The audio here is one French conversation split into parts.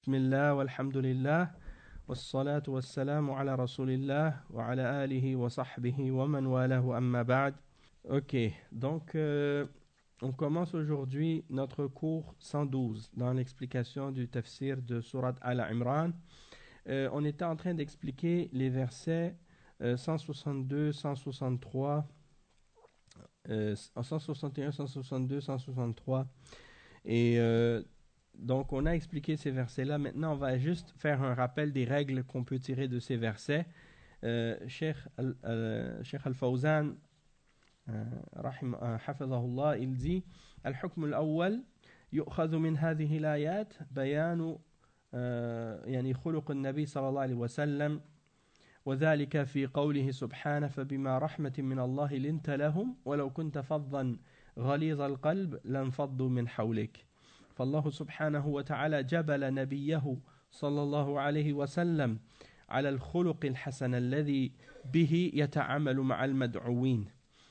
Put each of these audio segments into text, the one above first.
Bismillah, walhamdulillah, wassalatu wassalamu ala rasulillah, wa ala alihi wa sahbihi wa man walahu amma ba'd. Ok, donc on commence aujourd'hui notre cours 112 dans l'explication du tafsir de Surat Al-Imran. On était en train d'expliquer les versets 162, 163, 161, 162, 163 et donc on a expliqué ces versets-là. Maintenant on va juste faire un rappel des règles qu'on peut tirer de ces versets. Cheikh Al-Fawzan hafidhahullah, il dit Al-hukm al-awwal yu'khadhu min hadhihi al-ayat bayanu يعني خلق النبي صلى الله عليه وسلم وذلك في قوله سبحانه فبما رحمة من الله لنت لهم ولو كنت فظا غليظ القلب لانفضوا من حولك. فالله سبحانه وتعالى جبل نبيه صلى الله عليه وسلم على الخلق الحسن الذي به يتعامل مع المدعوين.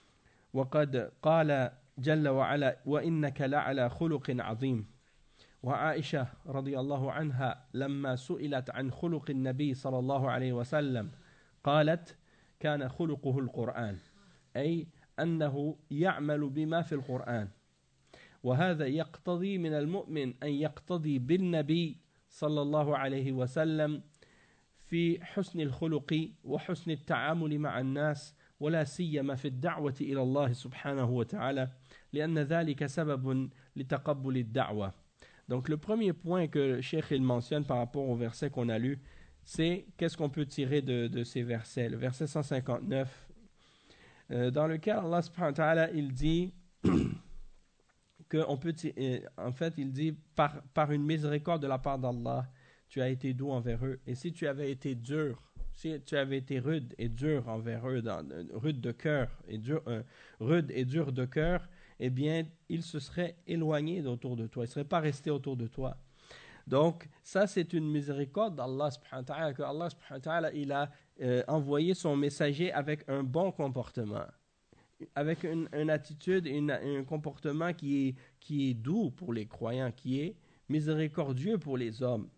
وقد قال جل وعلا وإنك لعلى خلق عظيم. وعائشة رضي الله عنها لما سئلت عن خلق النبي صلى الله عليه وسلم قالت كان خلقه القرآن، أي أنه يعمل بما في القرآن. وهذا يقتضي من المؤمن أن يقتضي بالنبي صلى الله عليه وسلم في حسن الخلق وحسن التعامل مع الناس، ولا سيما في الدعوة إلى الله سبحانه وتعالى، لأن ذلك سبب لتقبل الدعوة. Donc le premier point que le Cheikh il mentionne par rapport au verset qu'on a lu, c'est qu'est-ce qu'on peut tirer de ces versets. Le verset 159, dans lequel Allah subhanahu wa ta'ala il dit qu'on peut en fait il dit par une miséricorde de la part d'Allah, tu as été doux envers eux. Et si tu avais été dur, si tu avais été rude et dur envers eux, rude de cœur et rude et dur de cœur, eh bien, ils se seraient éloignés d'autour de toi. Ils ne seraient pas restés autour de toi. Donc, ça, c'est une miséricorde d'Allah subhanahu wa ta'ala, que Allah subhanahu wa ta'ala, il a envoyé son messager avec un bon comportement, avec une attitude et un comportement qui est doux pour les croyants, qui est miséricordieux pour les hommes.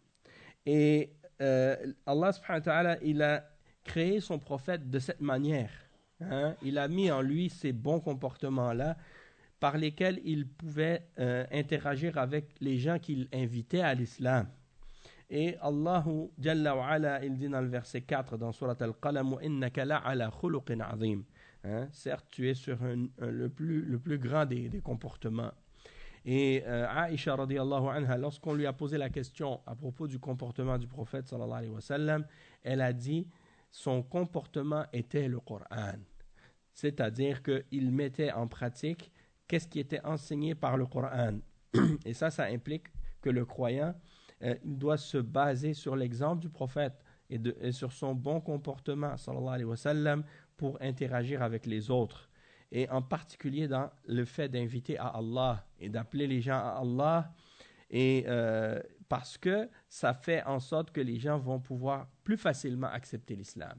Et Allah subhanahu wa ta'ala, il a créé son prophète de cette manière. Hein? Il a mis en lui ces bons comportements-là, par lesquels il pouvait interagir avec les gens qu'il invitait à l'islam. Et Allah Jalla wa Ala, il dit dans le verset 4 dans Surat Al-Qalam innaka la'ala khuluqin azim. Certes, tu es sur le plus grand des comportements. Et Aïcha radiyallahu anha, lorsqu'on lui a posé la question à propos du comportement du prophète sallallahu alayhi wa sallam, elle a dit son comportement était le Coran. C'est-à-dire qu'il mettait en pratique qu'est-ce qui était enseigné par le Coran. Et ça implique que le croyant il doit se baser sur l'exemple du prophète et sur son bon comportement sallallahu alayhi wa sallam pour interagir avec les autres. Et en particulier dans le fait d'inviter à Allah et d'appeler les gens à Allah, et parce que ça fait en sorte que les gens vont pouvoir plus facilement accepter l'islam.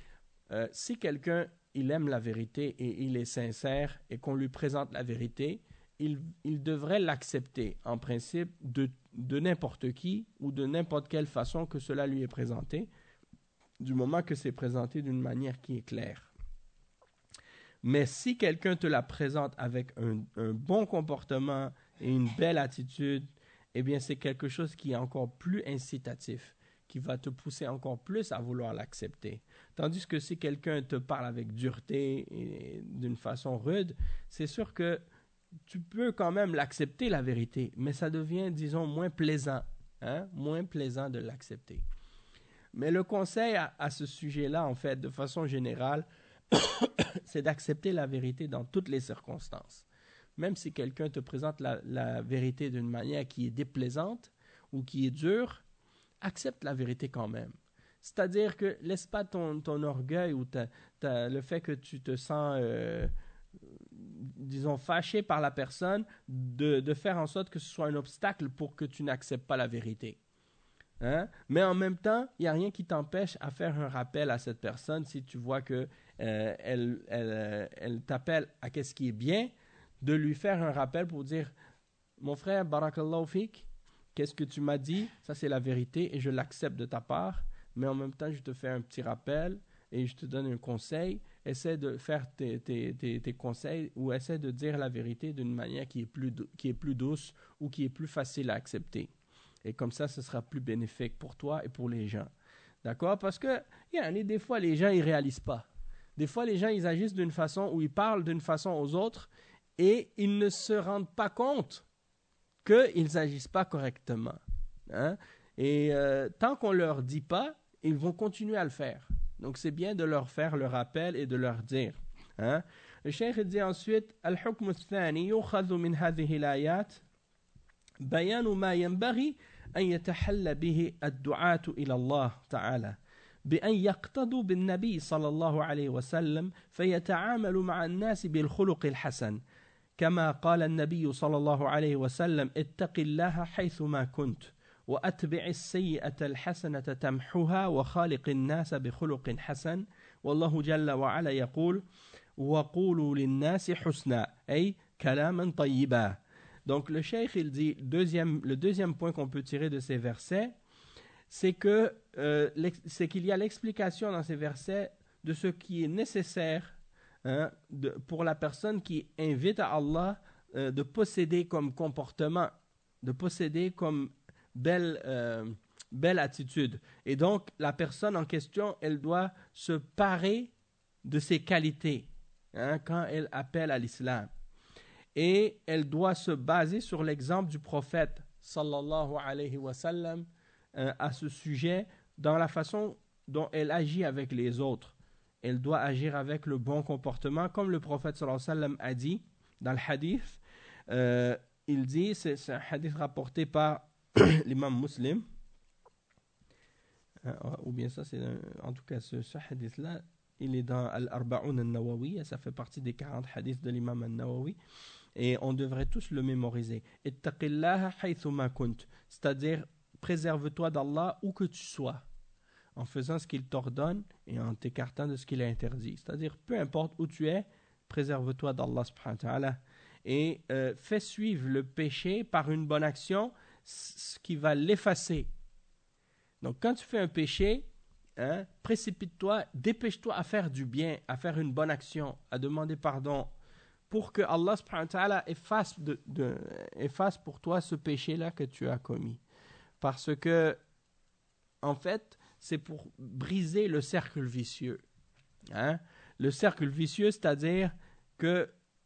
Si quelqu'un il aime la vérité et il est sincère et qu'on lui présente la vérité, il devrait l'accepter en principe de n'importe qui ou de n'importe quelle façon que cela lui est présenté, du moment que c'est présenté d'une manière qui est claire. Mais si quelqu'un te la présente avec un bon comportement et une belle attitude, eh bien c'est quelque chose qui est encore plus incitatif, qui va te pousser encore plus à vouloir l'accepter. Tandis que si quelqu'un te parle avec dureté et d'une façon rude, c'est sûr que tu peux quand même l'accepter, la vérité, mais ça devient, disons, moins plaisant, moins plaisant de l'accepter. Mais le conseil à ce sujet-là, en fait, de façon générale, c'est d'accepter la vérité dans toutes les circonstances. Même si quelqu'un te présente la vérité d'une manière qui est déplaisante ou qui est dure, accepte la vérité quand même. C'est-à-dire que laisse pas ton orgueil ou le fait que tu te sens, disons, fâché par la personne de faire en sorte que ce soit un obstacle pour que tu n'acceptes pas la vérité. Mais en même temps, il n'y a rien qui t'empêche à faire un rappel à cette personne si tu vois que elle t'appelle à qu'est-ce qui est bien, de lui faire un rappel pour dire mon frère, barakallahu fik, qu'est-ce que tu m'as dit, ça c'est la vérité et je l'accepte de ta part, mais en même temps je te fais un petit rappel et je te donne un conseil. Essaie de faire tes conseils ou essaie de dire la vérité d'une manière qui est plus douce ou qui est plus facile à accepter. Et comme ça, ce sera plus bénéfique pour toi et pour les gens. D'accord? Parce que des fois, les gens, ils ne réalisent pas. Des fois, les gens, ils agissent d'une façon ou ils parlent d'une façon aux autres et ils ne se rendent pas compte qu'ils n'agissent pas correctement. Hein? Et tant qu'on ne leur dit pas, ils vont continuer à le faire. Donc, c'est bien de leur faire le rappel et de leur dire. Hein? Le cheikh dit ensuite, Al-hukm al-thani yukhadhu min hadhihi al-ayat بيان ما ينبغي أن يتحلى به الدعاة إلى الله تعالى بأن يقتدوا بالنبي صلى الله عليه وسلم فيتعاملوا مع الناس بالخلق الحسن كما قال النبي صلى الله عليه وسلم اتق الله حيثما كنت وأتبع السيئة الحسنة تمحها وخالق الناس بخلق حسن والله جل وعلا يقول وقولوا للناس حسنا أي كلاما طيبا. Donc le cheikh il dit le deuxième point qu'on peut tirer de ces versets, c'est qu'il y a l'explication dans ces versets de ce qui est nécessaire pour la personne qui invite à Allah de posséder comme comportement, de posséder comme belle attitude. Et donc la personne en question, elle doit se parer de ses qualités quand elle appelle à l'islam. Et elle doit se baser sur l'exemple du prophète sallallahu alayhi wa sallam à ce sujet dans la façon dont elle agit avec les autres. Elle doit agir avec le bon comportement comme le prophète sallallahu alayhi wa sallam a dit dans le hadith. Il dit, c'est un hadith rapporté par l'imam Muslim, ou bien ça c'est en tout cas ce hadith là il est dans Al-Arba'un al-Nawawi, ça fait partie des 40 hadiths de l'imam al-Nawawi. Et on devrait tous le mémoriser. Ittaqillaha haythuma kunt, c'est-à-dire préserve-toi d'Allah où que tu sois, en faisant ce qu'il t'ordonne et en t'écartant de ce qu'il a interdit. C'est-à-dire peu importe où tu es, préserve-toi d'Allah subhanahu wa ta'ala et fais suivre le péché par une bonne action, ce qui va l'effacer. Donc quand tu fais un péché, précipite-toi, dépêche-toi à faire du bien, à faire une bonne action, à demander pardon, pour que Allah subhanahu wa ta'ala efface pour toi ce péché-là que tu as commis. Parce que, en fait, c'est pour briser le cercle vicieux. Le cercle vicieux, c'est-à-dire que,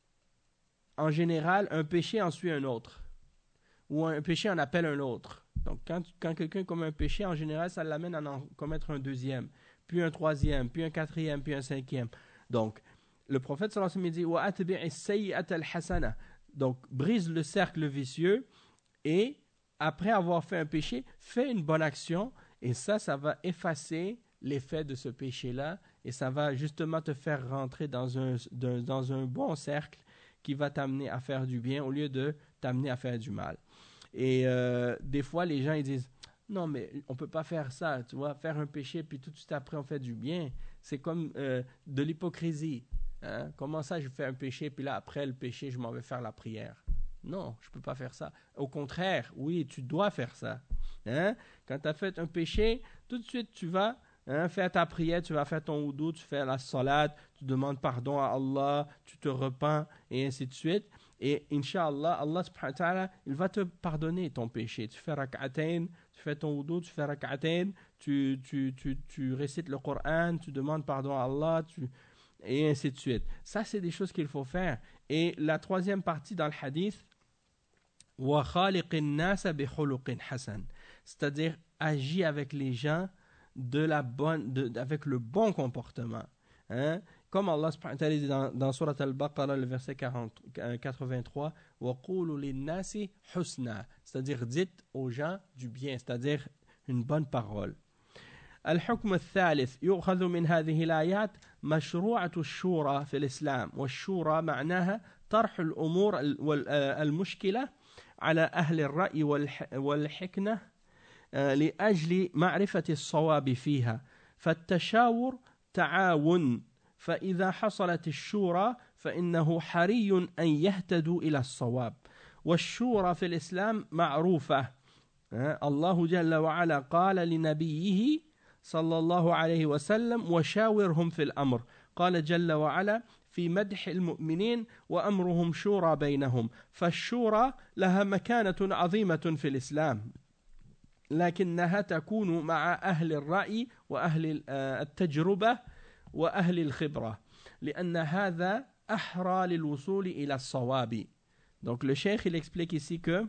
en général, un péché en suit un autre. Ou un péché en appelle un autre. Donc, quand quelqu'un commet un péché, en général, ça l'amène à en commettre un deuxième, puis un troisième, puis un quatrième, puis un cinquième. Donc, le prophète sallallahu alayhi wa sallam dit al-hasana. Donc brise le cercle vicieux et après avoir fait un péché, fais une bonne action et ça va effacer l'effet de ce péché-là et ça va justement te faire rentrer dans un bon cercle qui va t'amener à faire du bien au lieu de t'amener à faire du mal. Et des fois les gens ils disent non mais on peut pas faire ça, tu vois, faire un péché puis tout de suite après on fait du bien, c'est comme de l'hypocrisie. Comment ça je fais un péché puis là après le péché je m'en vais faire la prière? Non, je peux pas faire ça. Au contraire, oui, tu dois faire ça. Quand tu as fait un péché, tout de suite tu vas faire ta prière, tu vas faire ton wudu, tu fais la salat, tu demandes pardon à Allah, tu te repens et ainsi de suite. Et Inch'Allah, Allah subhanahu wa ta'ala, il va te pardonner ton péché. Tu fais rak'atayn, tu fais ton wudu, tu fais rak'atayn, tu récites le Coran, tu demandes pardon à Allah, et ainsi de suite. Ça, c'est des choses qu'il faut faire. Et la troisième partie dans le hadith, وَخَالِقِ النَّاسَ بِخُلُقٍ حَسَنٍ, c'est-à-dire agis avec les gens avec le bon comportement. Comme Allah subhanahu wa ta'ala dit dans Surat Al-Baqarah, le verset 83, وَقُولُوا لِلنَّاسِ حُسْنًا, c'est-à-dire dites aux gens du bien, c'est-à-dire une bonne parole. الحكم الثالث يؤخذ من هذه الآيات مشروعة الشورى في الإسلام والشورى معناها طرح الأمور المشكلة على أهل الرأي والحكمة لأجل معرفة الصواب فيها فالتشاور تعاون فإذا حصلت الشورى فإنه حري أن يهتدوا إلى الصواب والشورى في الإسلام معروفة الله جل وعلا قال لنبيه صلى الله عليه وسلم وشاورهم في الأمر قال جل وعلا في مدح المؤمنين وأمرهم شورى بينهم فالشورى لها مكانة عظيمة في الإسلام لكنها تكون مع أهل الرأي وأهل التجربة وأهل الخبرة لأن هذا أحرى للوصول إلى الصواب. Donc le cheikh il explique ici que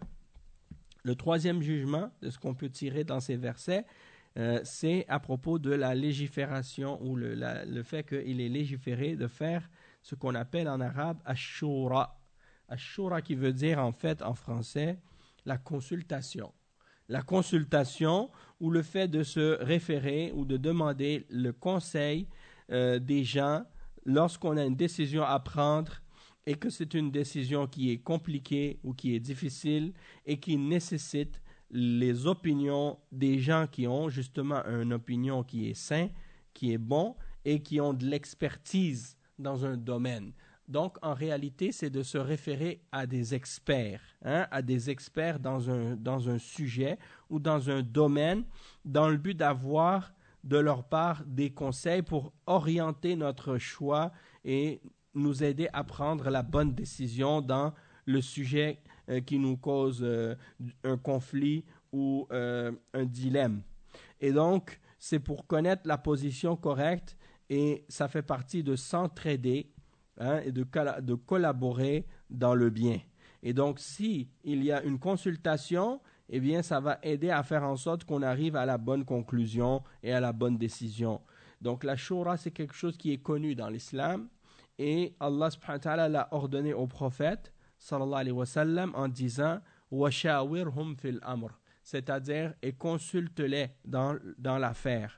le troisième jugement de ce qu'on peut tirer dans ces versets c'est à propos de la légifération ou le fait qu'il est légiféré de faire ce qu'on appelle en arabe ash-shura. Ash-shura qui veut dire en fait en français la consultation. La consultation ou le fait de se référer ou de demander le conseil des gens lorsqu'on a une décision à prendre et que c'est une décision qui est compliquée ou qui est difficile et qui nécessite les opinions des gens qui ont justement une opinion qui est saine, qui est bon et qui ont de l'expertise dans un domaine. Donc, en réalité, c'est de se référer à des experts, à des experts dans un sujet ou dans un domaine, dans le but d'avoir de leur part des conseils pour orienter notre choix et nous aider à prendre la bonne décision dans le sujet qui nous cause un conflit ou un dilemme. Et donc, c'est pour connaître la position correcte et ça fait partie de s'entraider et de collaborer dans le bien. Et donc, si il y a une consultation, eh bien, ça va aider à faire en sorte qu'on arrive à la bonne conclusion et à la bonne décision. Donc, la shura, c'est quelque chose qui est connu dans l'islam et Allah subhanahu wa ta'ala l'a ordonné au prophète sallallahu alayhi wa sallam en disant « Washawirhum fil amr » c'est-à-dire et consulte-les dans l'affaire.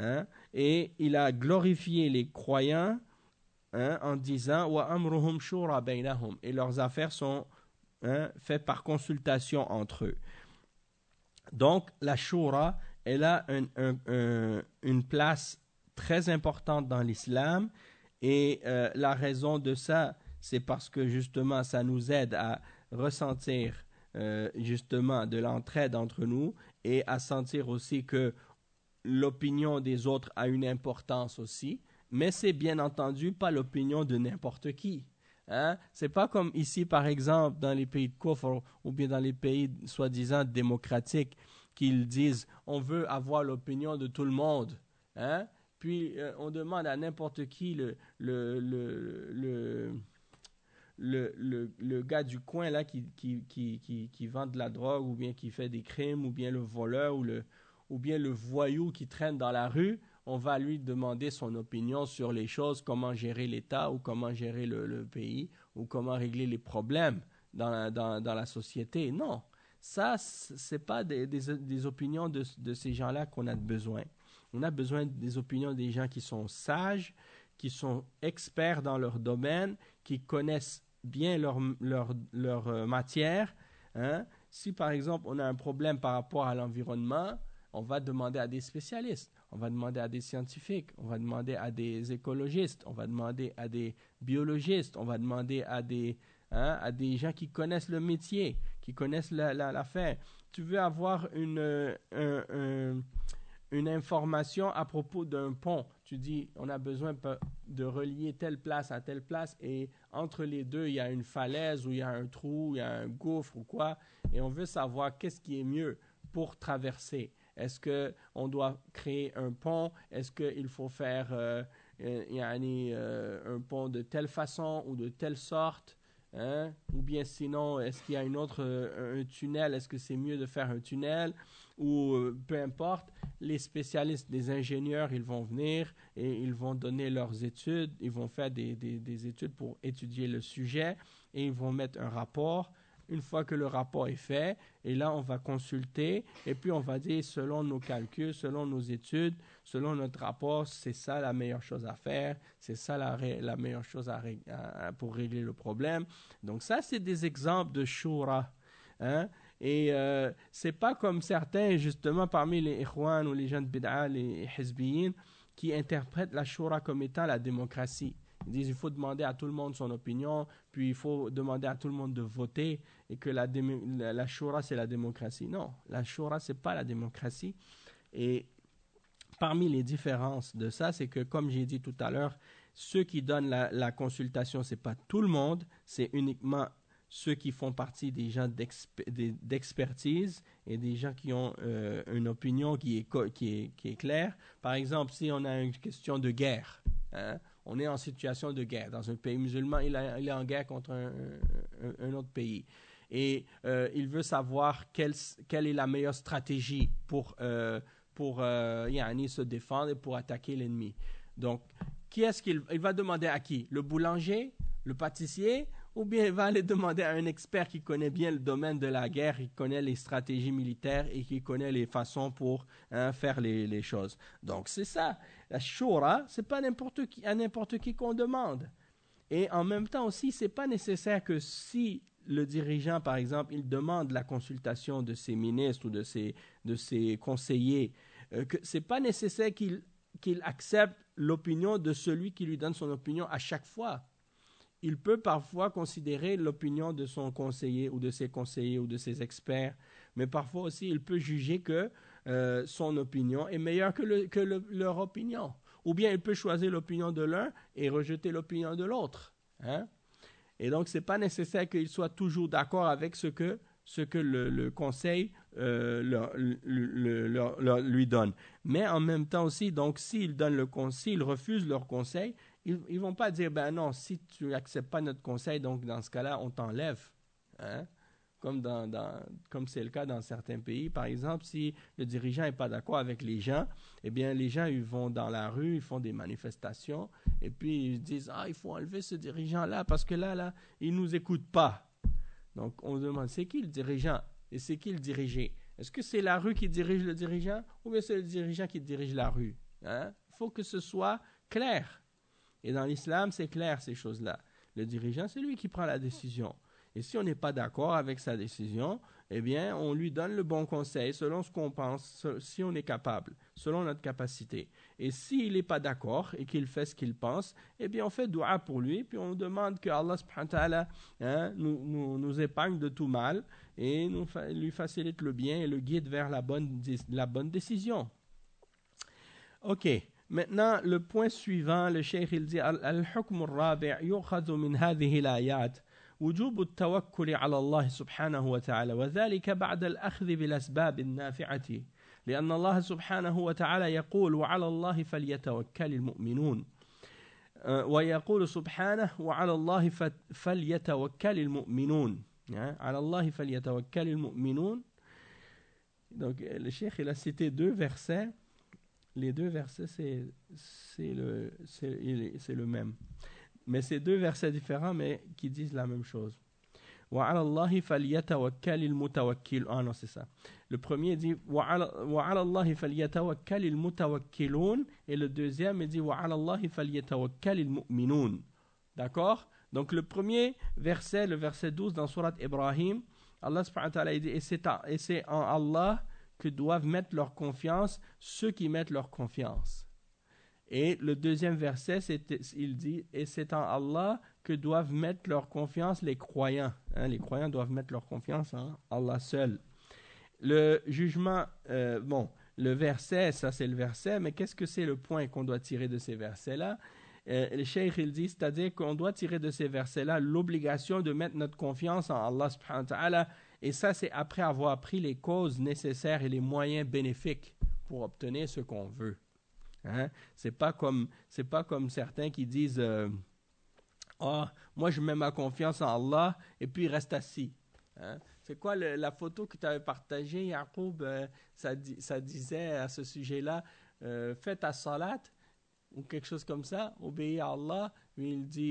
Et il a glorifié les croyants en disant wa amruhum shura bainahum et leurs affaires sont faites par consultation entre eux. Donc la shura elle a une place très importante dans l'islam et la raison de ça c'est parce que justement ça nous aide à ressentir justement de l'entraide entre nous et à sentir aussi que l'opinion des autres a une importance aussi. Mais c'est bien entendu pas l'opinion de n'importe qui. C'est pas comme ici, par exemple, dans les pays de Kufr ou bien dans les pays soi-disant démocratiques, qu'ils disent on veut avoir l'opinion de tout le monde. Puis on demande à n'importe qui, le gars du coin là qui vend de la drogue ou bien qui fait des crimes ou bien le voleur ou bien le voyou qui traîne dans la rue. On va lui demander son opinion sur les choses, comment gérer l'État ou comment gérer le pays ou comment régler les problèmes dans la société. Non, ça, ce n'est pas des opinions de ces gens-là qu'on a besoin. On a besoin des opinions des gens qui sont sages, qui sont experts dans leur domaine, qui connaissent bien leur matière. Si, par exemple, on a un problème par rapport à l'environnement, on va demander à des spécialistes. On va demander à des scientifiques, on va demander à des écologistes, on va demander à des biologistes, on va demander à des gens qui connaissent le métier, qui connaissent l'affaire. Tu veux avoir une information à propos d'un pont. Tu dis, on a besoin de relier telle place à telle place et entre les deux, il y a une falaise ou il y a un trou, il y a un gouffre ou quoi. Et on veut savoir qu'est-ce qui est mieux pour traverser. Est-ce qu'on doit créer un pont? Est-ce qu'il faut faire un pont de telle façon ou de telle sorte? Ou bien sinon, est-ce qu'il y a un tunnel? Est-ce que c'est mieux de faire un tunnel? Ou peu importe, les spécialistes, les ingénieurs, ils vont venir et ils vont donner leurs études. Ils vont faire des études pour étudier le sujet et ils vont mettre un rapport. Une fois que le rapport est fait, et là, on va consulter, et puis on va dire, selon nos calculs, selon nos études, selon notre rapport, c'est ça la meilleure chose à faire, c'est ça la meilleure chose pour régler le problème. Donc ça, c'est des exemples de shura. Et c'est pas comme certains, justement, parmi les ikhwan ou les gens de bid'a, les hizbiyin, qui interprètent la shura comme étant la démocratie. Ils disent qu'il faut demander à tout le monde son opinion, puis il faut demander à tout le monde de voter, et que la shura, c'est la démocratie. Non, la shura, c'est pas la démocratie. Et parmi les différences de ça, c'est que, comme j'ai dit tout à l'heure, ceux qui donnent la consultation, c'est pas tout le monde, c'est uniquement ceux qui font partie des gens d'expertise et des gens qui ont une opinion qui est claire. Par exemple, si on a une question de guerre, hein, on est en situation de guerre dans un pays musulman, il est en guerre contre un autre pays. Et il veut savoir quelle est la meilleure stratégie pour se défendre et pour attaquer l'ennemi. Donc, qui est-ce qu'il va demander à qui? Le boulanger, le pâtissier, ou bien il va aller demander à un expert qui connaît bien le domaine de la guerre, qui connaît les stratégies militaires et qui connaît les façons pour faire les choses. Donc c'est ça. La shura, c'est pas à n'importe qui qu'on demande. Et en même temps aussi, c'est pas nécessaire que si le dirigeant, par exemple, il demande la consultation de ses ministres ou de ses conseillers, que c'est pas nécessaire qu'il accepte l'opinion de celui qui lui donne son opinion à chaque fois. Il peut parfois considérer l'opinion de son conseiller ou de ses conseillers ou de ses experts, mais parfois aussi il peut juger que son opinion est meilleure que leur opinion. Ou bien il peut choisir l'opinion de l'un et rejeter l'opinion de l'autre. Hein? Et donc, ce n'est pas nécessaire qu'il soit toujours d'accord avec ce que le conseil lui donne. Mais en même temps aussi, donc, s'ils refusent leur conseil, ils ne vont pas dire, ben non, si tu n'acceptes pas notre conseil, donc dans ce cas-là, on t'enlève. Hein? Comme c'est le cas dans certains pays. Par exemple, si le dirigeant n'est pas d'accord avec les gens, eh bien, les gens, ils vont dans la rue, ils font des manifestations, et puis ils disent, il faut enlever ce dirigeant-là, parce que là, il ne nous écoute pas. Donc, on se demande, c'est qui le dirigeant? Et c'est qui le dirigé? Est-ce que c'est la rue qui dirige le dirigeant, ou bien c'est le dirigeant qui dirige la rue? Hein? Il faut que ce soit clair. Et dans l'islam, c'est clair, ces choses-là. Le dirigeant, c'est lui qui prend la décision. Et si on n'est pas d'accord avec sa décision, eh bien, on lui donne le bon conseil selon ce qu'on pense, si on est capable, selon notre capacité. Et s'il n'est pas d'accord et qu'il fait ce qu'il pense, eh bien, on fait dua pour lui, puis on demande que Allah subhanahu wa ta'ala nous épargne de tout mal et lui facilite le bien et le guide vers la bonne décision. Ok. Maintenant, le point suivant, le cheikh il dit al-hukm al-rabi' yu'khadhu min hadhihi al-ayat وجوب التوكل على الله سبحانه وتعالى وذلك بعد الأخذ بالأسباب النافعة لأن الله سبحانه وتعالى يقول وعلى الله فليتوكل المؤمنون ويقول سبحانه وعلى الله فليتوكل المؤمنون على الله فليتوكل المؤمنون. Donc le cheikh il a cité deux versets. Les deux versets c'est le même. Mais c'est deux versets différents, mais qui disent la même chose. وَعَلَى اللَّهِ فَلْيَتَوَكَّلِ الْمُتَوَكِّلُونَ. Ah non, c'est ça. Le premier dit وَعَلَى اللَّهِ فَلْيَتَوَكَّلِ الْمُتَوَكِّلُونَ et le deuxième il dit وَعَلَى اللَّهِ فَلْيَتَوَكَّلِ الْمُؤْمِنُونَ. D'accord? Donc le premier verset, le verset 12 dans Surat Ibrahim, Allah subhanahu wa ta'ala dit et c'est en Allah que doivent mettre leur confiance ceux qui mettent leur confiance. Et le deuxième verset, il dit « Et c'est en Allah que doivent mettre leur confiance les croyants. » Les croyants doivent mettre leur confiance en Allah seul. Le jugement, le verset, ça c'est le verset, mais qu'est-ce que c'est le point qu'on doit tirer de ces versets-là? Le cheikh, il dit, c'est-à-dire qu'on doit tirer de ces versets-là l'obligation de mettre notre confiance en Allah subhanahu wa ta'ala, et ça c'est après avoir pris les causes nécessaires et les moyens bénéfiques pour obtenir ce qu'on veut. Hein? C'est pas comme certains qui disent moi je mets ma confiance en Allah et puis il reste assis. Hein? C'est quoi la photo que tu avais partagée, Yacoub? Ça disait à ce sujet-là fais ta salat ou quelque chose comme ça, obéis à Allah. Puis il dit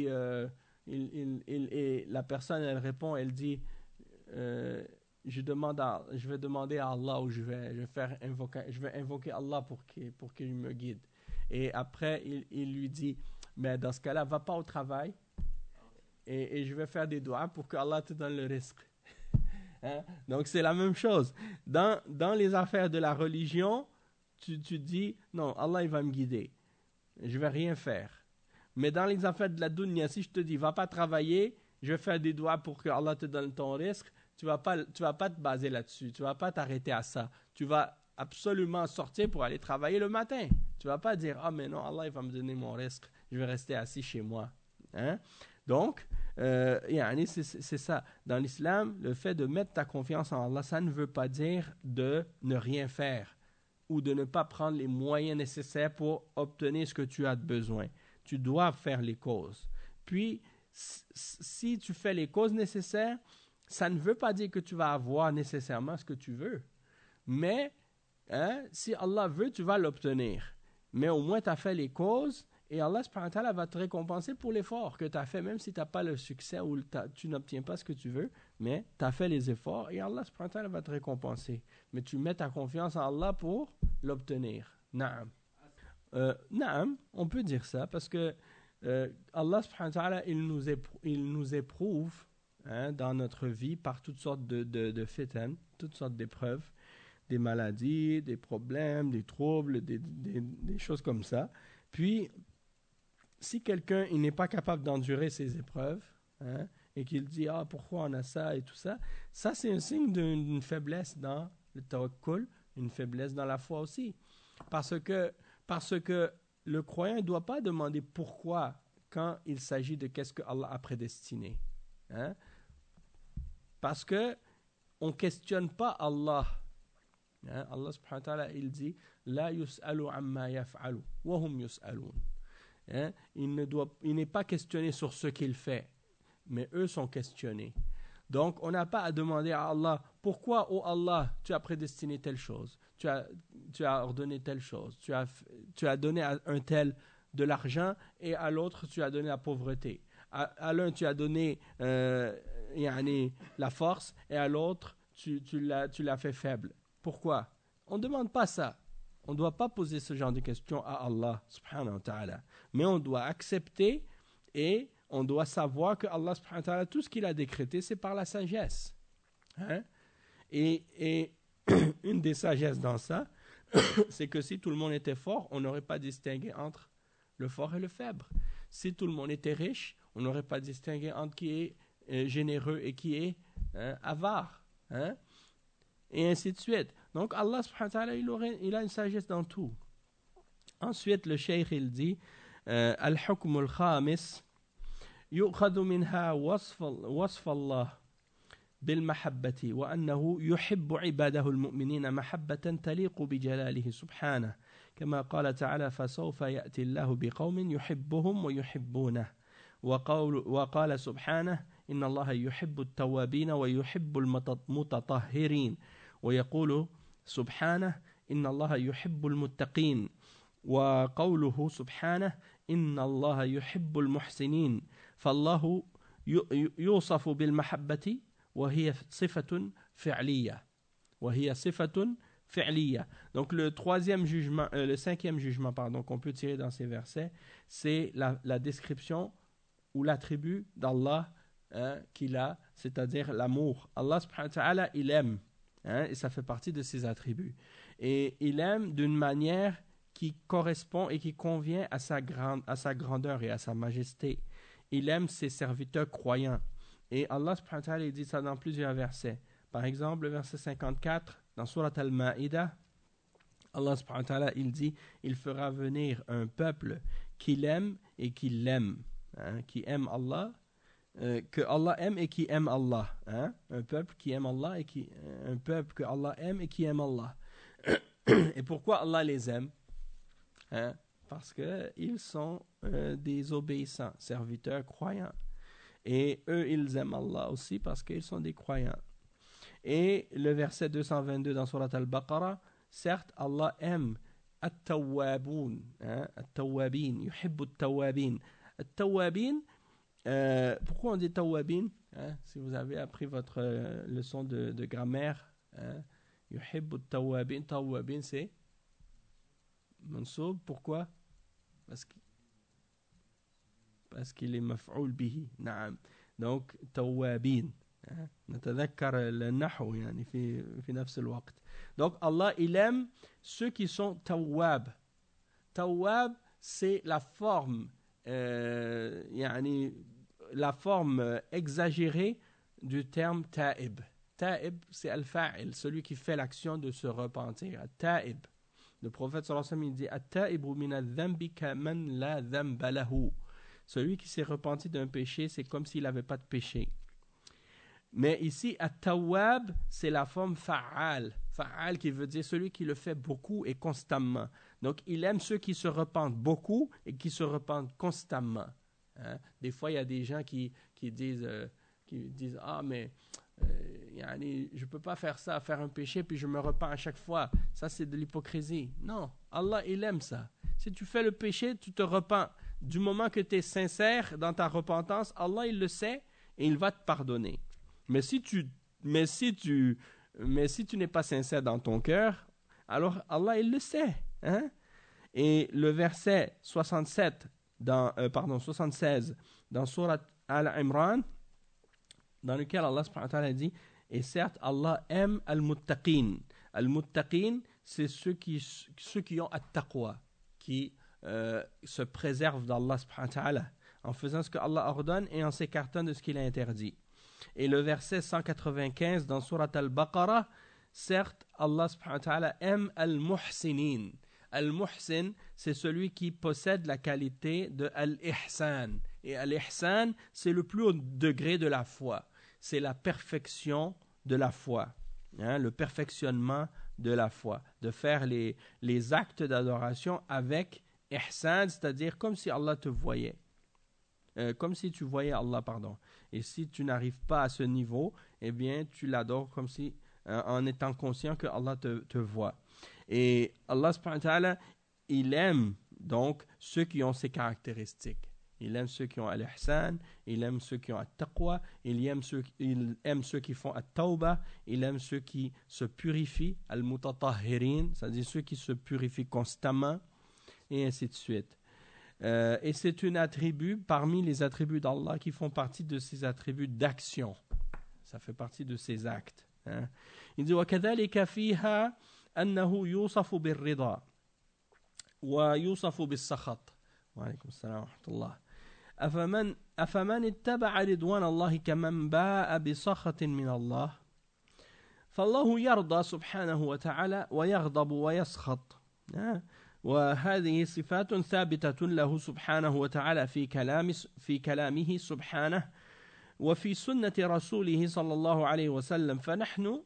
et la personne elle répond, elle dit je vais demander à Allah ou je vais invoquer Allah pour qu'il me guide. Et après, il lui dit, mais dans ce cas-là, va pas au travail et je vais faire des doigts pour que Allah te donne le risque. Hein? Donc, c'est la même chose. Dans les affaires de la religion, tu dis, non, Allah, il va me guider. Je vais rien faire. Mais dans les affaires de la dunya, si je te dis, va pas travailler, je vais faire des doigts pour que Allah te donne ton risque, tu vas pas te baser là-dessus, tu vas pas t'arrêter à ça. Tu vas absolument sortir pour aller travailler le matin. Tu vas pas dire, ah mais non, Allah il va me donner mon risque, je vais rester assis chez moi. Hein? Donc, c'est ça. Dans l'islam, le fait de mettre ta confiance en Allah, ça ne veut pas dire de ne rien faire ou de ne pas prendre les moyens nécessaires pour obtenir ce que tu as besoin. Tu dois faire les causes. Puis, si tu fais les causes nécessaires, ça ne veut pas dire que tu vas avoir nécessairement ce que tu veux. Mais, si Allah veut, tu vas l'obtenir. Mais au moins, tu as fait les causes et Allah subhanahu wa ta'ala va te récompenser pour l'effort que tu as fait, même si tu n'as pas le succès ou tu n'obtiens pas ce que tu veux, mais tu as fait les efforts et Allah subhanahu wa ta'ala va te récompenser. Mais tu mets ta confiance en Allah pour l'obtenir. Naam. Naam, on peut dire ça parce que Allah subhanahu wa ta'ala, il nous éprouve dans notre vie par toutes sortes de fitan, toutes sortes d'épreuves, des maladies, des problèmes, des troubles, des choses comme ça. Puis, si quelqu'un il n'est pas capable d'endurer ces épreuves et qu'il dit « Ah, pourquoi on a ça et tout ça », ça c'est un signe d'une faiblesse dans le tawakkul, une faiblesse dans la foi aussi. Parce que le croyant ne doit pas demander pourquoi quand il s'agit de qu'est-ce que Allah a prédestiné. Parce qu'on ne questionne pas Allah. Allah subhanahu wa ta'ala, il dit La yus'alu amma yaf'alu wa hum yus'alun. Il n'est pas questionné sur ce qu'il fait, mais eux sont questionnés. Donc, on n'a pas à demander à Allah pourquoi, oh Allah, tu as prédestiné telle chose, tu as ordonné telle chose, tu as donné à un tel de l'argent et à l'autre tu as donné la pauvreté. À l'un tu as donné la force et à l'autre tu l'as fait faible. Pourquoi? On ne demande pas ça. On ne doit pas poser ce genre de questions à Allah subhanahu wa ta'ala. Mais on doit accepter et on doit savoir que Allah subhanahu wa ta'ala, tout ce qu'il a décrété, c'est par la sagesse. Et une des sagesses dans ça, c'est que si tout le monde était fort, on n'aurait pas distingué entre le fort et le faible. Si tout le monde était riche, on n'aurait pas distingué entre qui est généreux et qui est avare. Et ainsi de suite. Donc Allah subhanahu wa ta'ala, il a une sagesse dans tout. Ensuite, le cheikh il dit Al-Hukm al-Khamis يؤخذ منها وصف الله بالمحبة وأنه يحب عباده المؤمنين محبة تليق بجلاله سبحانه كما قال تعالى فسوف يأتي الله بقوم يحبهم ويحبونه وقال سبحانه إن الله يحب التوابين ويحب المتطهرين ويقول سبحانه إن الله يحب المتقين وقوله سبحانه إن الله يحب المحسنين فالله يوصف بالمحبة وهي صفة فعلية Donc le cinquième jugement qu'on peut tirer dans ces versets, c'est la description ou l'attribut d'Allah qu'il a, c'est-à-dire l'amour. Allah subhanahu wa ta'ala, il aime, et ça fait partie de ses attributs. Et il aime d'une manière qui correspond et qui convient à sa grandeur et à sa majesté. Il aime ses serviteurs croyants. Et Allah subhanahu wa ta'ala il dit ça dans plusieurs versets. Par exemple, le verset 54, dans Surat Al-Ma'idah, Allah subhanahu wa ta'ala il dit il fera venir un peuple qu'il aime et qui l'aime. Qui aime Allah, que Allah aime et qui aime Allah. Un peuple qui aime Allah et un peuple que Allah aime et qui aime Allah. Et pourquoi Allah les aime? Parce qu'ils sont des obéissants, serviteurs croyants. Et eux, ils aiment Allah aussi parce qu'ils sont des croyants. Et le verset 222 dans Surat Al-Baqarah, certes, Allah aime At-Tawwabun, At-Tawwabin, Yuhibbu At-Tawwabin. At-Tawwabin, pourquoi on dit Tawwabin? Si vous avez appris votre leçon de grammaire, Yuhibbu At-Tawwabin, Tawwabin c'est Mansoub, pourquoi? Parce qu'il est maf'oul bihi. Naam. Donc توابين نتذكر النحو يعني في نفس الوقت. Donc Allah il aime ceux qui sont tawwab. Tawwab c'est la forme يعني la forme exagérée du terme ta'ib. Ta'ib, c'est al-fa'il, celui qui fait l'action de se repentir. Ta'ib. Le prophète sallallahu alayhi wa sallam, il dit at-ta'ibu min adh-dhanbi kaman la dhanba lahu. Celui qui s'est repenti d'un péché, c'est comme s'il n'avait pas de péché. Mais ici, at-tawwab, c'est la forme fa'al. Fa'al qui veut dire celui qui le fait beaucoup et constamment. Donc, il aime ceux qui se repentent beaucoup et qui se repentent constamment. Hein? Des fois, il y a des gens qui disent ah, mais je ne peux pas faire ça, faire un péché, puis je me repens à chaque fois. Ça, c'est de l'hypocrisie. Non, Allah, il aime ça. Si tu fais le péché, tu te repens. Du moment que tu es sincère dans ta repentance, Allah, il le sait et il va te pardonner. Mais si tu n'es pas sincère dans ton cœur, alors Allah, il le sait. Hein? Et le verset 76 dans Surat Al-Imran, dans lequel Allah subhanahu wa ta'ala dit, et certes, Allah aime al-muttaqin. Al-muttaqin, c'est ceux qui ont at-taqwa, qui se préservent d'Allah subhanahu wa ta'ala, en faisant ce que Allah ordonne et en s'écartant de ce qu'il a interdit. Et le verset 195 dans Surat Al-Baqarah, certes, Allah subhanahu wa ta'ala aime al-muhsinin. Al-muhsin, c'est celui qui possède la qualité de al-ihsan. Et al-ihsan, c'est le plus haut degré de la foi. C'est la perfection de la foi. Hein, le perfectionnement de la foi. De faire les actes d'adoration avec ihsan, c'est-à-dire comme si Allah te voyait. Comme si tu voyais Allah, pardon. Et si tu n'arrives pas à ce niveau, eh bien, tu l'adores comme si, en étant conscient que Allah te voit. Et Allah subhanahu wa ta'ala, il aime donc ceux qui ont ces caractéristiques. Il aime ceux qui ont al-ihsan, il aime ceux qui ont at-taqwa, il aime ceux qui font at-tawbah, il aime ceux qui se purifient, al-mutatahhirin, c'est-à-dire ceux qui se purifient constamment, et ainsi de suite. Et c'est un attribut parmi les attributs d'Allah qui font partie de ses attributs d'action. Ça fait partie de ses actes. Hein. Il dit وَكَذَلِكَ فِيهَا أَنَّهُ يُوصَفُ بِالرِّضَى وَيُوصَفُ بِالسَّخَطِ وعليكم السلام ورحمة الله أفمن اتبع رضوان الله كمن باء بسخط من الله فالله يرضى سبحانه وتعالى ويغضب ويسخط وهذه صفات ثابتة له سبحانه وتعالى في كلامه سبحانه وفي سنة رسوله صلى الله عليه وسلم فنحن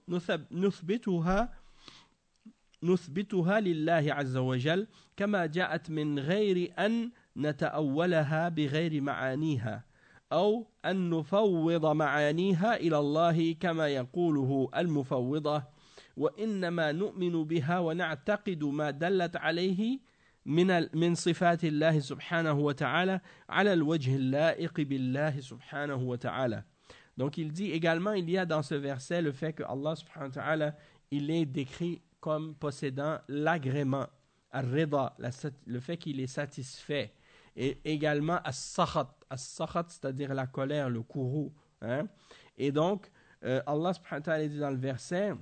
نثبتها لله عز وجل كما جاءت من غير أن نتأولها بغير معانيها أو أن نفوض معانيها إلى الله كما يقوله المفوضة وإنما نؤمن بها ونعتقد ما دلت عليه من صفات الله سبحانه وتعالى على الوجه اللائق بالله سبحانه وتعالى. Donc il dit également, il y a dans ce verset le fait que Allah subhanahu wa ta'ala, il est décrit comme possédant l'agrément, ar-rida, le fait qu'il est satisfait, et également as-sakhat, c'est-à-dire la colère, le courroux. Hein? Et donc, Allah subhanahu wa ta'ala dit dans le verset,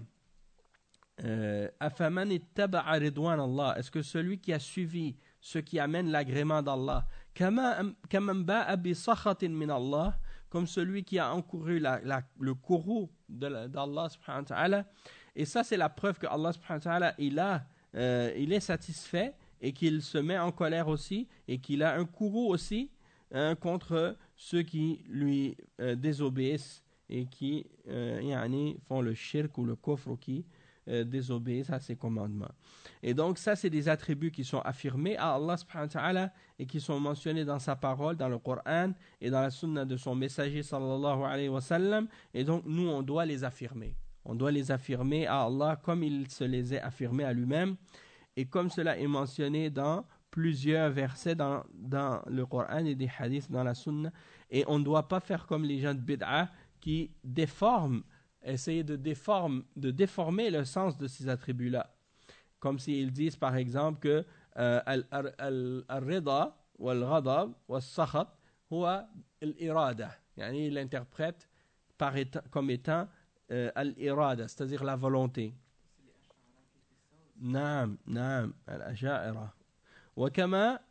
Afaman ittaba'a ridwan Allah, est-ce que celui qui a suivi ce qui amène l'agrément d'Allah, kaman ba'a bi sakhatin min Allah, comme celui qui a encouru le courroux d'Allah subhanahu wa ta'ala. Et ça, c'est la preuve que Allah subhanahu wa ta'ala, il est satisfait et qu'il se met en colère aussi et qu'il a un courroux aussi contre ceux qui lui désobéissent et qui font le shirk ou le kufr ou qui désobéissent à ses commandements. Et donc ça, c'est des attributs qui sont affirmés à Allah subhanahu wa ta'ala et qui sont mentionnés dans sa parole, dans le Coran et dans la sunna de son messager sallallahu alayhi wa sallam. Et donc nous, on doit les affirmer. On doit les affirmer à Allah comme il se les est affirmés à lui-même et comme cela est mentionné dans plusieurs versets dans le Coran et des hadiths dans la sunna. Et on ne doit pas faire comme les gens de bid'a qui essayer de déformer le sens de ces attributs-là. Comme s'ils disent par exemple que al-rida wal-ghadab wal-sakhat huwa al-irada. Il l'interprète comme étant al-irada, c'est-à-dire la volonté. Naam, al-asha'ira. وكما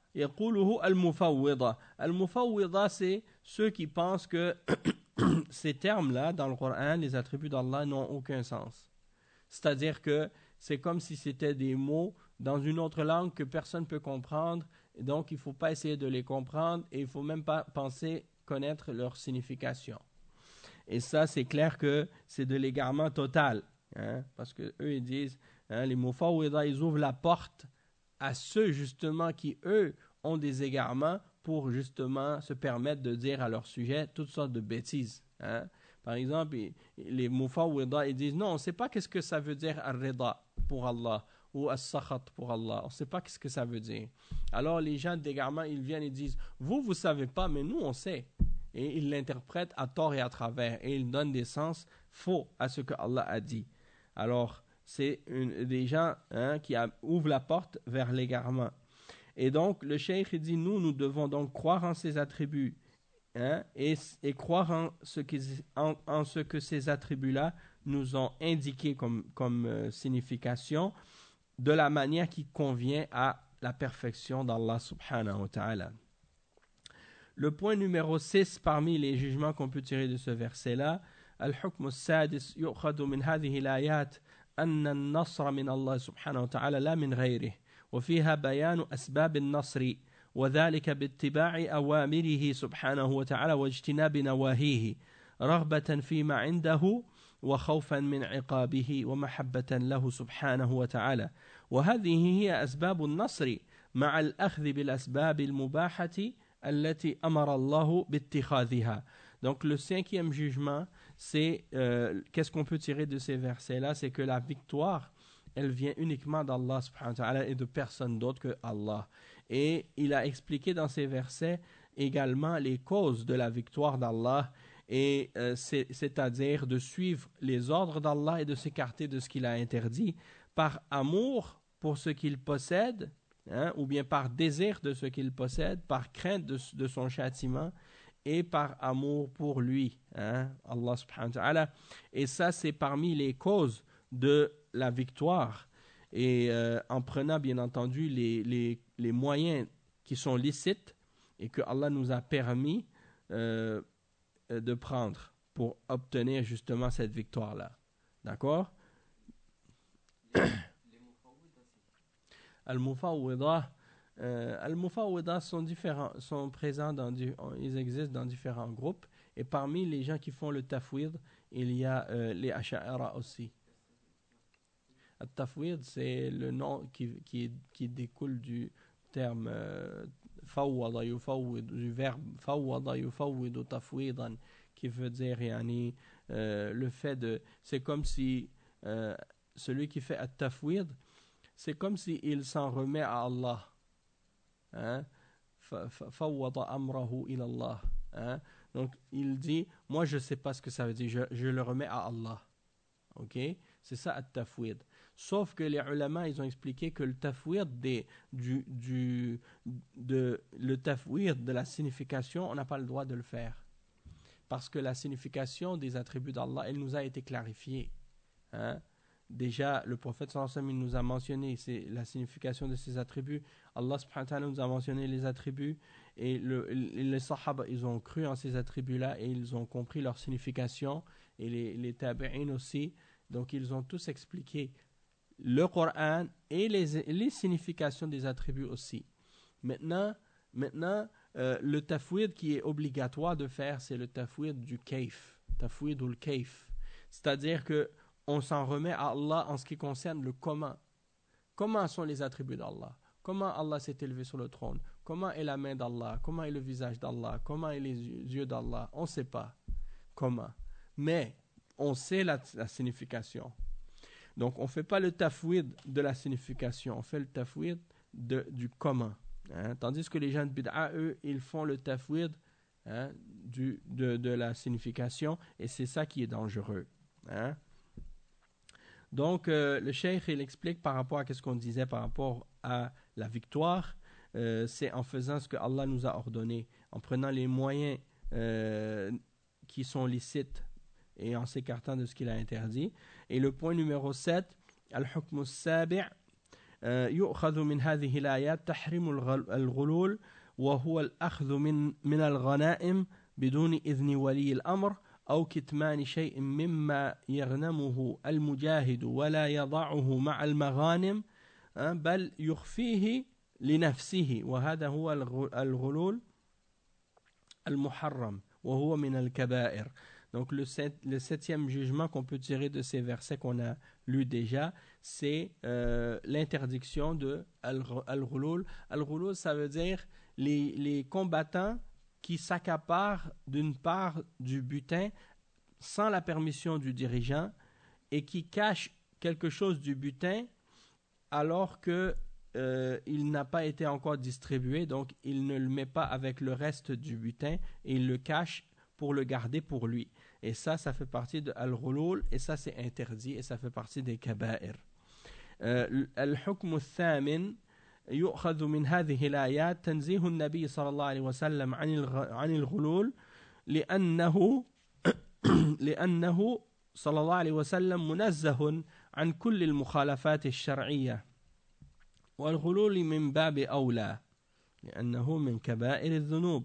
يقوله المفوضة. Al-Mufawwida, c'est ceux qui pensent que ces termes-là, dans le Coran, les attributs d'Allah n'ont aucun sens. C'est-à-dire que c'est comme si c'était des mots dans une autre langue que personne ne peut comprendre, et donc il ne faut pas essayer de les comprendre, et il ne faut même pas penser connaître leur signification. Et ça, c'est clair que c'est de l'égarement total, hein, parce que eux ils disent, hein, les Mufawwida, ils ouvrent la porte à ceux justement qui, eux, ont des égarements pour justement se permettre de dire à leur sujet toutes sortes de bêtises. Hein. Par exemple, les Mufawwida, ils disent non, on ne sait pas qu'est-ce que ça veut dire Ar-Rida pour Allah ou As-Sakhat pour Allah. On ne sait pas qu'est-ce que ça veut dire. Alors les gens d'égarement, ils viennent et disent vous ne savez pas, mais nous, on sait. Et ils l'interprètent à tort et à travers. Et ils donnent des sens faux à ce que Allah a dit. Alors, c'est des gens, hein, qui ouvrent la porte vers l'égarement. Et donc, le cheikh dit, nous devons donc croire en ses attributs, hein, et croire en ce que ces attributs-là nous ont indiqué comme signification, de la manière qui convient à la perfection d'Allah subhanahu wa ta'ala. Le point numéro 6 parmi les jugements qu'on peut tirer de ce verset-là, Al-Hukm al-Sadis yu'khadu min hadhihi al-ayat أن النصر من الله سبحانه وتعالى لا من غيره وفيها بيان أسباب النصر وذلك باتباع أوامره سبحانه وتعالى واجتناب نواهيه رغبة فيما عنده وخوفا من عقابه ومحبة له سبحانه وتعالى وهذه هي أسباب النصر مع الأخذ بالأسباب المباحة التي أمر الله باتخاذها. Donc le cinquième jugement, c'est qu'est-ce qu'on peut tirer de ces versets-là, c'est que la victoire, elle vient uniquement d'Allah subhanahu wa ta'ala et de personne d'autre que Allah. Et il a expliqué dans ces versets également les causes de la victoire d'Allah, et c'est-à-dire de suivre les ordres d'Allah et de s'écarter de ce qu'il a interdit par amour pour ce qu'il possède, hein, ou bien par désir de ce qu'il possède, par crainte de son châtiment, et par amour pour lui, hein, Allah subhanahu wa ta'ala. Et ça, c'est parmi les causes de la victoire. Et en prenant, bien entendu, les moyens qui sont licites et que Allah nous a permis de prendre pour obtenir justement cette victoire-là. D'accord? Al-Mufawwida, Al-Mufawwida sont différents, sont présents ils existent dans différents groupes, et parmi les gens qui font le tafwid, il y a les Asha'ira aussi. Le tafwid, c'est le nom qui découle du terme fawwada yufawwid, du verbe fawwada yufawwidu tafwidan, qui veut dire yani, le fait de, c'est comme si celui qui fait at-tafwid, c'est comme s'il s'en remet à Allah. Hein? Fawwada amrahu ila Allah. Hein? Donc il dit, moi je ne sais pas ce que ça veut dire, je le remets à Allah. Ok? C'est ça at-tafwid. Sauf que les ulama, ils ont expliqué que le tafwid le tafwid de la signification, on n'a pas le droit de le faire. Parce que la signification des attributs d'Allah, elle nous a été clarifiée. Hein? Déjà, le prophète sallallahu alayhi wa sallam, il nous a mentionné la signification de ses attributs. Allah subhanahu wa ta'ala nous a mentionné les attributs, et les sahaba, ils ont cru en ces attributs-là et ils ont compris leur signification, et les tabi'in aussi. Donc ils ont tous expliqué le Coran et les significations des attributs aussi. Maintenant, le tafwid qui est obligatoire de faire, c'est le tafwid du kayf, tafwid ou le kayf. C'est-à-dire que on s'en remet à Allah en ce qui concerne le comment. Comment sont les attributs d'Allah? Comment Allah s'est élevé sur le trône? Comment est la main d'Allah? Comment est le visage d'Allah? Comment est les yeux d'Allah? On ne sait pas comment. Mais on sait la signification. Donc on ne fait pas le tafwid de la signification, on fait le tafwid du comment. Hein? Tandis que les gens de bid'a, eux, ils font le tafwid, hein, de la signification, et c'est ça qui est dangereux. Hein? Donc, le cheikh, il explique par rapport à ce qu'on disait par rapport à la victoire, c'est en faisant ce que Allah nous a ordonné, en prenant les moyens qui sont licites et en s'écartant de ce qu'il a interdit. Et le point numéro 7, Al-Hukm al-Sabi' يؤخذ من هذه الآيات تحريم الغلول وهو الأخذ من الغنائم بدون إذن ولي الأمر أو كتمان شيء مما يغنمه المجاهد ولا يضعه مع المغانم بل يخفيه لنفسه وهذا هو الغلول المحرم وهو من الكبائر. Donc le septième jugement qu'on peut tirer de ces versets qu'on a lus déjà, c'est l'interdiction de al-ghulul. Al-ghulul, ça veut dire les combattants qui s'accaparent d'une part du butin sans la permission du dirigeant et qui cachent quelque chose du butin alors que il n'a pas été encore distribué, donc il ne le met pas avec le reste du butin et il le cache pour le garder pour lui. Et ça fait partie de al-ghulul et ça c'est interdit et ça fait partie des kaba'ir. الحكم الثامن يؤخذ من هذه الآيات تنزيه النبي صلى الله عليه وسلم عن الغلول لأنه صلى الله عليه وسلم منزه عن كل المخالفات الشرعية والغلول من باب أولى لأنه من كبائر الذنوب.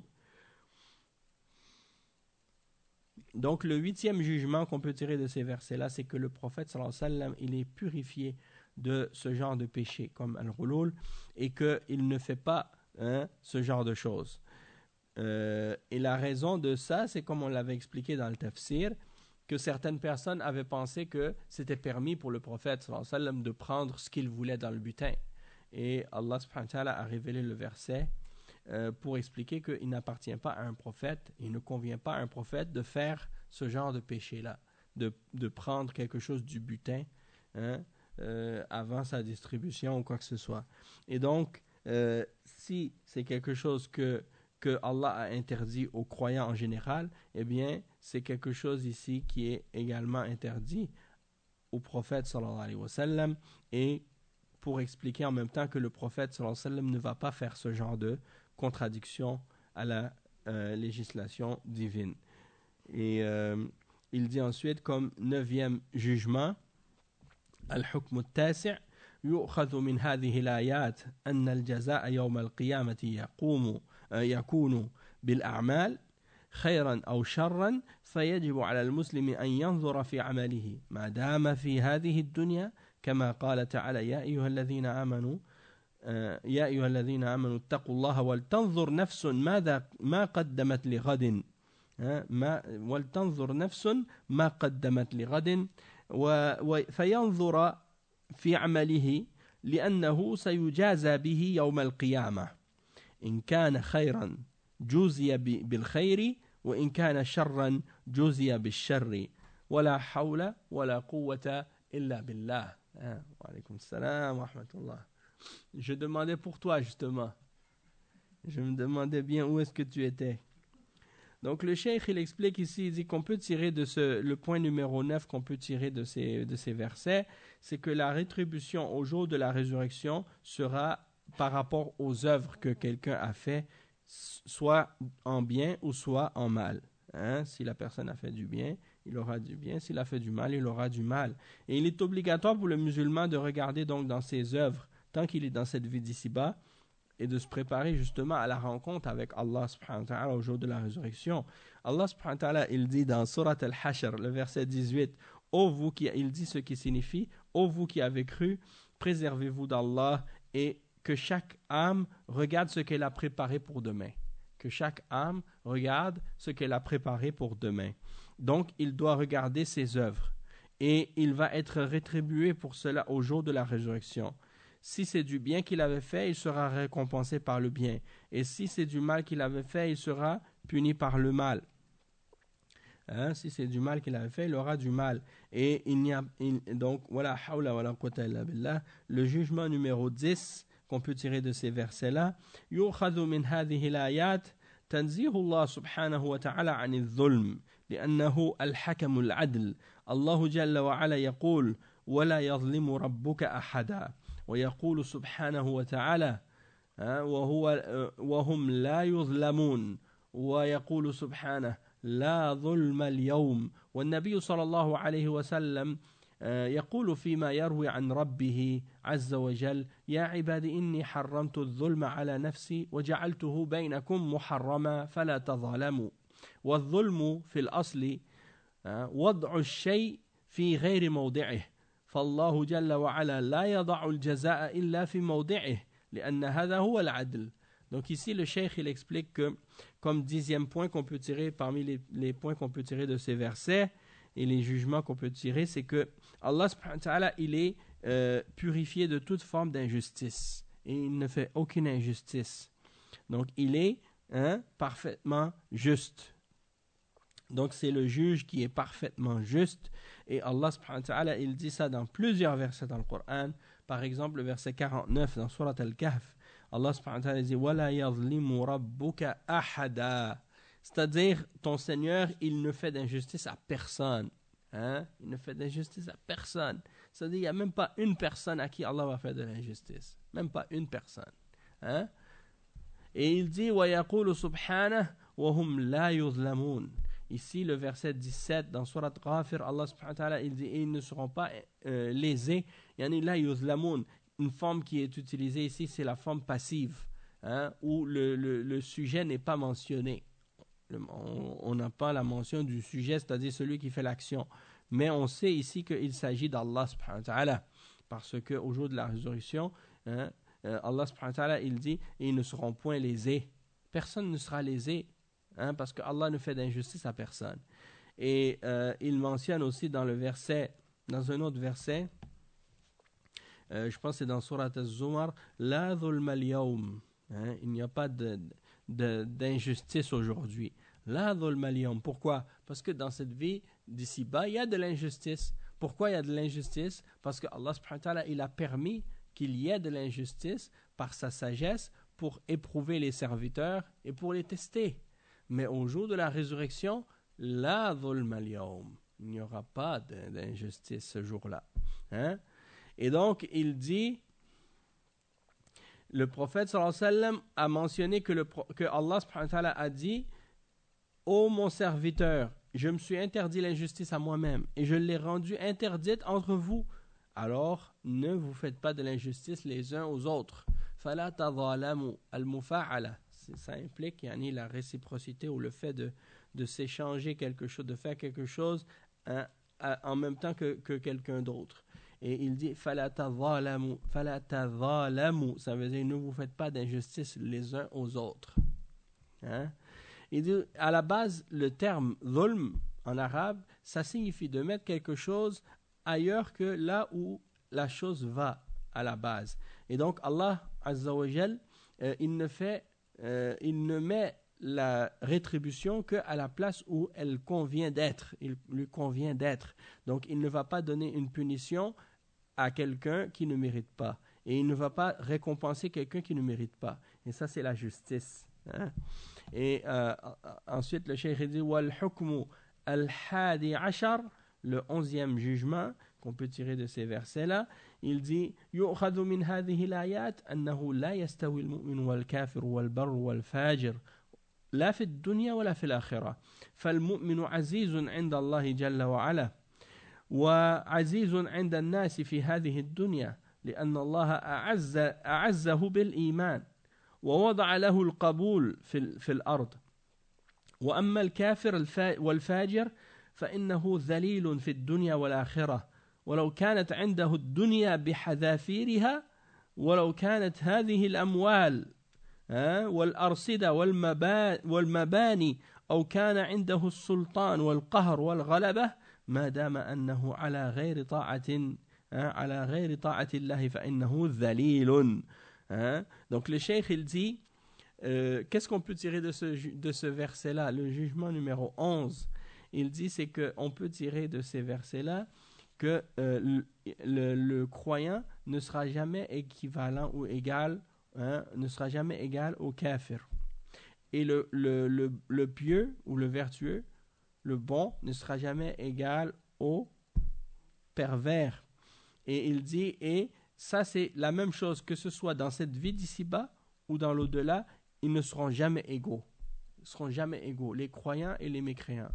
Donc le huitième jugement qu'on peut tirer de ces versets-là, c'est que le prophète sallallahu alayhi wa sallam, il est purifié de ce genre de péché comme al-ghulul et qu'il ne fait pas ce genre de choses. Et la raison de ça, c'est comme on l'avait expliqué dans le tafsir, que certaines personnes avaient pensé que c'était permis pour le prophète sallallahu alayhi wa sallam de prendre ce qu'il voulait dans le butin. Et Allah subhanahu wa ta'ala a révélé le verset pour expliquer qu'il n'appartient pas à un prophète, il ne convient pas à un prophète de faire ce genre de péché-là, de prendre quelque chose du butin avant sa distribution ou quoi que ce soit. Et donc, si c'est quelque chose que Allah a interdit aux croyants en général, eh bien, c'est quelque chose ici qui est également interdit au prophète sallallahu alayhi wa sallam, et pour expliquer en même temps que le prophète sallallahu alayhi wa sallam ne va pas faire ce genre de contradiction à la législation divine. Et il dit ensuite comme neuvième jugement, al-hukm al-tasi' يؤخذ من هذه الآيات أن الجزاء يوم القيامة يكون بالأعمال خيرا أو شرا فيجب على المسلم أن ينظر في عمله ما دام في هذه الدنيا كما قال تعالى يا أيها الذين آمنوا اتقوا الله ولتنظر نفس ما قدمت لغد ولتنظر نفس ما قدمت لغد فينظر في عمله لأنه سيجازى به يوم القيامة إن كان خيرا جوزي بالخير وإن كان شرا جوزي بالشر ولا حول ولا قوة إلا بالله. وعليكم السلام ورحمة الله. Je demandais pour toi justement. Je me demandais bien où est-ce que tu étais. Donc le cheikh il explique ici, il dit qu'on peut tirer le point numéro 9 qu'on peut tirer de ces versets, c'est que la rétribution au jour de la résurrection sera par rapport aux œuvres que quelqu'un a fait, soit en bien ou soit en mal. Si la personne a fait du bien, il aura du bien. S'il a fait du mal, il aura du mal. Et il est obligatoire pour le musulman de regarder donc dans ses œuvres, tant qu'il est dans cette vie d'ici-bas, et de se préparer justement à la rencontre avec Allah subhanahu wa ta'ala au jour de la résurrection. Allah subhanahu wa ta'ala, il dit dans Surat Al-Hashr, le verset 18, il dit ce qui signifie, ô vous qui avez cru, préservez-vous d'Allah et que chaque âme regarde ce qu'elle a préparé pour demain. Que chaque âme regarde ce qu'elle a préparé pour demain. Donc, il doit regarder ses œuvres et il va être rétribué pour cela au jour de la résurrection. Si c'est du bien qu'il avait fait, il sera récompensé par le bien. Et si c'est du mal qu'il avait fait, il sera puni par le mal. Si c'est du mal qu'il avait fait, il aura du mal. Et donc, voilà, hawla wa la quwwata illa billah. Le jugement numéro 10 qu'on peut tirer de ces versets-là, يُؤْخَذُ مِنْ هَذِهِ الْآيَاتِ تنزيه الله سبحانه وتعالى عن الظلم لأنه الحكم العدل. الله جل وعلا يقول ولا يظلم ربك أحدا ويقول سبحانه وتعالى وهم لا يظلمون ويقول سبحانه لا ظلم اليوم. والنبي صلى الله عليه وسلم يقول فيما يروي عن ربه عز وجل يا عباد إني حرمت الظلم على نفسي وجعلته بينكم محرما فلا تظالموا والظلم في الأصل وضع الشيء في غير موضعه فالله جل وعلا لا يضع الجزاء إلا في موضعه لأن هذا هو العدل. Donc ici le cheikh il explique que comme 10e point qu'on peut tirer parmi les points qu'on peut tirer de ces versets et les jugements qu'on peut tirer, c'est que Allah subhanahu wa ta'ala il est purifié de toute forme d'injustice et il ne fait aucune injustice. Donc il est parfaitement juste. Donc c'est le juge qui est parfaitement juste et Allah subhanahu wa ta'ala il dit ça dans plusieurs versets dans le Coran. Par exemple le verset 49 dans Surat Al-Kahf, Allah subhanahu wa ta'ala dit وَلَا يَظْلِمُ رَبُّكَ أَحَدًا, c'est-à-dire ton Seigneur il ne fait d'injustice à personne. Il ne fait d'injustice à personne. C'est-à-dire il n'y a même pas une personne à qui Allah va faire de l'injustice. Même pas une personne. Et il dit وَيَقُولُ سُبْحَانَهُ وَهُمْ لَا يُظْلَمُونَ. Ici, le verset 17 dans Surat Ghafir, Allah subhanahu wa ta'ala, il dit et ils ne seront pas lésés. Yani la yuzlamoun. Une forme qui est utilisée ici, c'est la forme passive, où le sujet n'est pas mentionné. On n'a pas la mention du sujet, c'est-à-dire celui qui fait l'action. Mais on sait ici qu'il s'agit d'Allah subhanahu wa ta'ala. Parce qu'au jour de la résurrection, Allah subhanahu wa ta'ala, il dit et ils ne seront point lésés. Personne ne sera lésé. Parce que Allah ne fait d'injustice à personne. Et il mentionne aussi dans un autre verset, je pense que c'est dans Surat Az-Zumar, La dhulma al-yawm. Il n'y a pas d'injustice aujourd'hui. La dhulma al-yawm. Pourquoi? Parce que dans cette vie d'ici-bas, il y a de l'injustice. Pourquoi il y a de l'injustice? Parce que Allah subhanahu wa ta'ala, il a permis qu'il y ait de l'injustice par sa sagesse pour éprouver les serviteurs et pour les tester. Mais au jour de la résurrection, la dhulma al-yawm, il n'y aura pas d'injustice ce jour-là. Et donc, il dit, le prophète sallallahu alayhi wa sallam a mentionné que Allah subhanahu wa ta'ala a dit, ô mon serviteur, je me suis interdit l'injustice à moi-même et je l'ai rendue interdite entre vous. Alors, ne vous faites pas de l'injustice les uns aux autres. Fala tadhalamu al-mufa'ala. Ça implique la réciprocité ou le fait de s'échanger quelque chose, de faire quelque chose en même temps que quelqu'un d'autre. Et il dit fala tadhalamu, ça veut dire ne vous faites pas d'injustice les uns aux autres. Il dit à la base le terme dhulm en arabe, ça signifie de mettre quelque chose ailleurs que là où la chose va à la base. Et donc Allah Azza wa Jal, il ne met la rétribution qu'à la place où elle convient d'être, il lui convient d'être. Donc il ne va pas donner une punition à quelqu'un qui ne mérite pas. Et il ne va pas récompenser quelqu'un qui ne mérite pas. Et ça c'est la justice. Et ensuite le cheikh dit wal hukmu al-hadi ashar, le 11e jugement qu'on peut tirer de ces versets-là, il dit يُؤْخَذُ مِنْ هَذِهِ الْآيَاتِ أَنَّهُ لَا يَسْتَوِي الْمُؤْمِنُ وَالْكَافِرُ وَالْبَرُّ وَالْفَاجِرُ لا في الدنيا ولا في الآخرة فالمؤمن عزيز عند الله جل وعلا وعزيز عند الناس في هذه الدنيا لأن الله أعزه بالإيمان ووضع له القبول في الأرض وأما الكافر والفاجر فإنه ذليل في الدنيا والآخرة ولو كانت عنده الدنيا بحذافيرها ولو كانت هذه الأموال والأرصدة والمباني أو كان عنده السلطان والقهر والغلبة ما دام أنه على غير طاعة الله فإنه ذليل. Donc le cheikh il dit qu'est-ce qu'on peut tirer de ce verset-là, le jugement numéro 11. Il dit c'est qu'on peut tirer de ces versets-là que le croyant ne sera jamais équivalent ou égal, ne sera jamais égal au kafir. Et le pieux ou le vertueux, le bon, ne sera jamais égal au pervers. Et il dit, et ça c'est la même chose que ce soit dans cette vie d'ici-bas ou dans l'au-delà, ils ne seront jamais égaux. Ils ne seront jamais égaux, les croyants et les mécréants.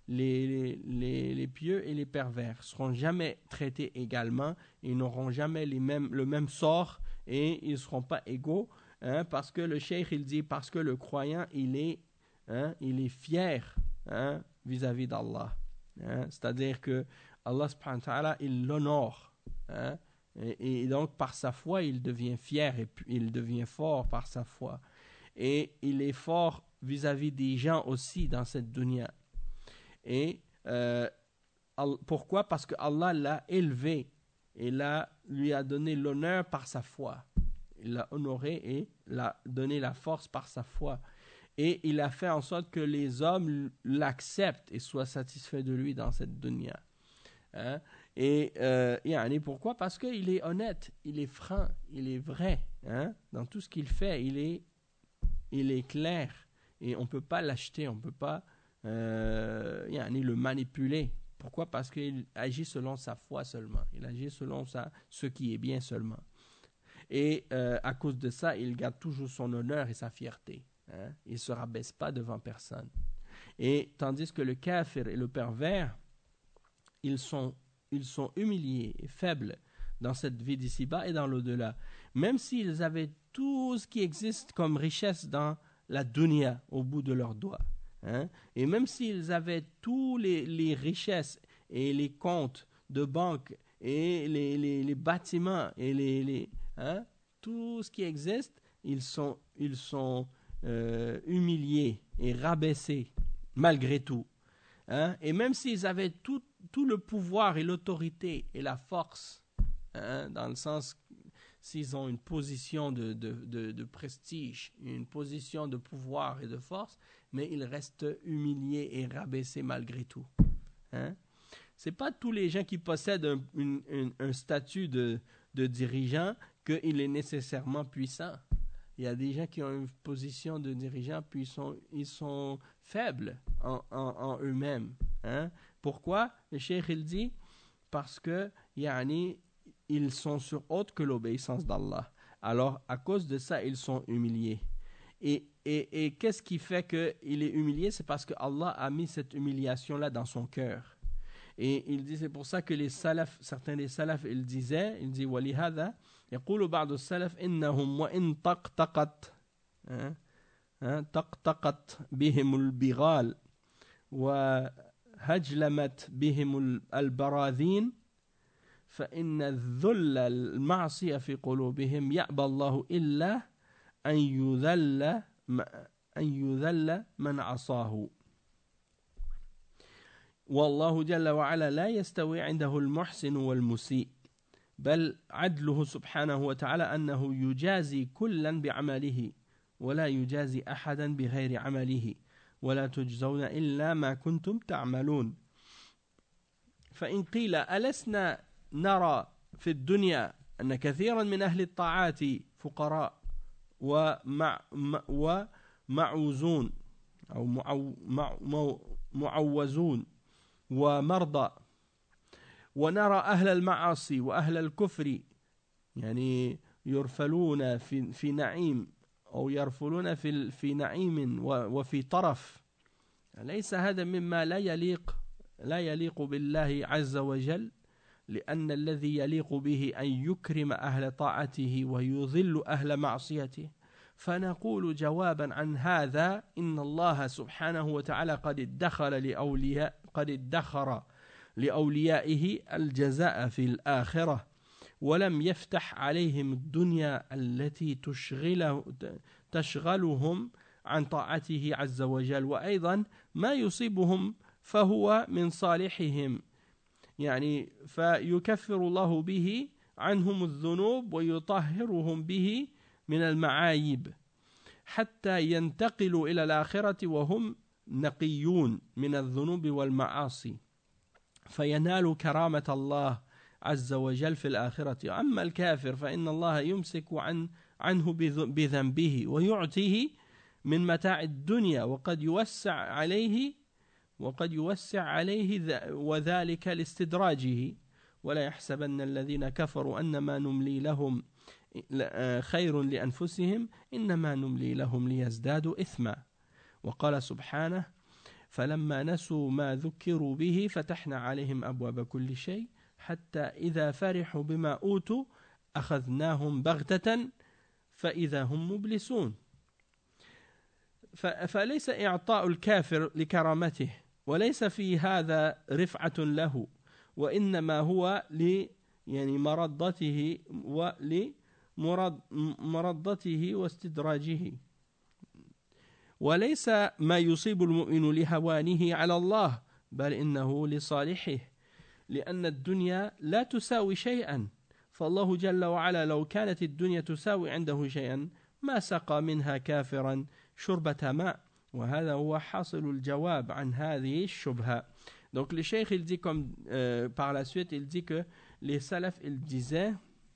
les pieux et les pervers ne seront jamais traités également, ils n'auront jamais le même sort et ils ne seront pas égaux, hein, parce que le cheikh il dit, parce que le croyant il est fier, hein, vis-à-vis d'Allah, hein, c'est-à-dire que Allah subhanahu wa ta'ala il l'honore, hein, et donc par sa foi il devient fier et il devient fort par sa foi, et il est fort vis-à-vis des gens aussi dans cette dunya. Et pourquoi? Parce que Allah l'a élevé et lui a donné l'honneur par sa foi. Il l'a honoré et l'a donné la force par sa foi. Et il a fait en sorte que les hommes l'acceptent et soient satisfaits de lui dans cette dunya. Hein? Et pourquoi? Parce qu'il est honnête, il est franc, il est vrai. Hein? Dans tout ce qu'il fait, il est clair. Et on ne peut pas l'acheter, on ne peut pas le manipuler. Pourquoi? Parce qu'il agit selon sa foi seulement. Il agit selon ce qui est bien seulement. Et à cause de ça, il garde toujours son honneur et sa fierté. Hein? Il ne se rabaisse pas devant personne. Et tandis que le kafir et le pervers, ils sont humiliés et faibles dans cette vie d'ici-bas et dans l'au-delà. Même s'ils avaient tout ce qui existe comme richesse dans la dunya au bout de leurs doigts. Hein? Et même s'ils avaient tous les richesses et les comptes de banque et les bâtiments et tout ce qui existe, ils sont humiliés et rabaissés malgré tout. Hein? Et même s'ils avaient tout le pouvoir et l'autorité et la force, hein, dans le sens s'ils ont une position de prestige, une position de pouvoir et de force, mais ils restent humiliés et rabaissés malgré tout. Hein? Ce n'est pas tous les gens qui possèdent un statut de dirigeant qu'il est nécessairement puissant. Il y a des gens qui ont une position de dirigeant, puis ils sont faibles en eux-mêmes. Hein? Pourquoi? Le cheikh il dit, parce que ils sont sur autre que l'obéissance d'Allah. Alors, à cause de ça, ils sont humiliés. Et qu'est-ce qui fait qu'il est humilié? C'est parce que Allah a mis cette humiliation-là dans son cœur. Et il dit, c'est pour ça que certains des salafs, il dit, وَلِهَذَا يَقُولُ بَعْضُ السَّلَفِ إِنَّهُمْ وَإِن طَقْطَقَتْ بِهِمُ الْبِغَالِ وَهَجْلَمَتْ بِهِمُ الْبَرَاذِينَ فإن الذل المعصية في قلوبهم يأبى الله إلا أن يذل من عصاه والله جل وعلا لا يستوي عنده المحسن والمسيء بل عدله سبحانه وتعالى أنه يجازي كلا بعمله ولا يجازي أحدا بغير عمله ولا تجزون إلا ما كنتم تعملون فإن قيل ألسنا نرى في الدنيا أن كثيرا من أهل الطاعات فقراء ومعوزون أو معوزون ومرضى ونرى أهل المعاصي وأهل الكفر يرفلون في نعيم أو يرفلون في نعيم وفي طرف ليس هذا مما لا يليق بالله عز وجل لأن الذي يليق به أن يكرم أهل طاعته ويذل أهل معصيته فنقول جوابا عن هذا إن الله سبحانه وتعالى قد ادخر لأوليائه الجزاء في الآخرة ولم يفتح عليهم الدنيا التي تشغلهم عن طاعته عز وجل وأيضا ما يصيبهم فهو من صالحهم فيكفر الله به عنهم الذنوب ويطهرهم به من المعايب حتى ينتقلوا إلى الآخرة وهم نقيون من الذنوب والمعاصي فينالوا كرامة الله عز وجل في الآخرة أما الكافر فإن الله يمسك عنه بذنبه ويعطيه من متاع الدنيا وقد يوسع عليه وذلك لاستدراجه ولا يحسبن الذين كفروا أنما نملي لهم خير لأنفسهم إنما نملي لهم ليزدادوا إثما وقال سبحانه فلما نسوا ما ذكروا به فتحنا عليهم أبواب كل شيء حتى إذا فرحوا بما أوتوا أخذناهم بغتة فإذا هم مبلسون. فليس إعطاء الكافر لكرامته وليس في هذا رفعة له، وإنما هو يعني مرضته واستدراجه، وليس ما يصيب المؤمن لهوانه على الله، بل إنه لصالحه، لأن الدنيا لا تساوي شيئا، فالله جل وعلا لو كانت الدنيا تساوي عنده شيئا ما سقى منها كافرا شربة ماء. وهذا هو حاصل الجواب عن هذه الشبهة. Donc le cheikh il dit comme par la suite il dit que les salafs ils disaient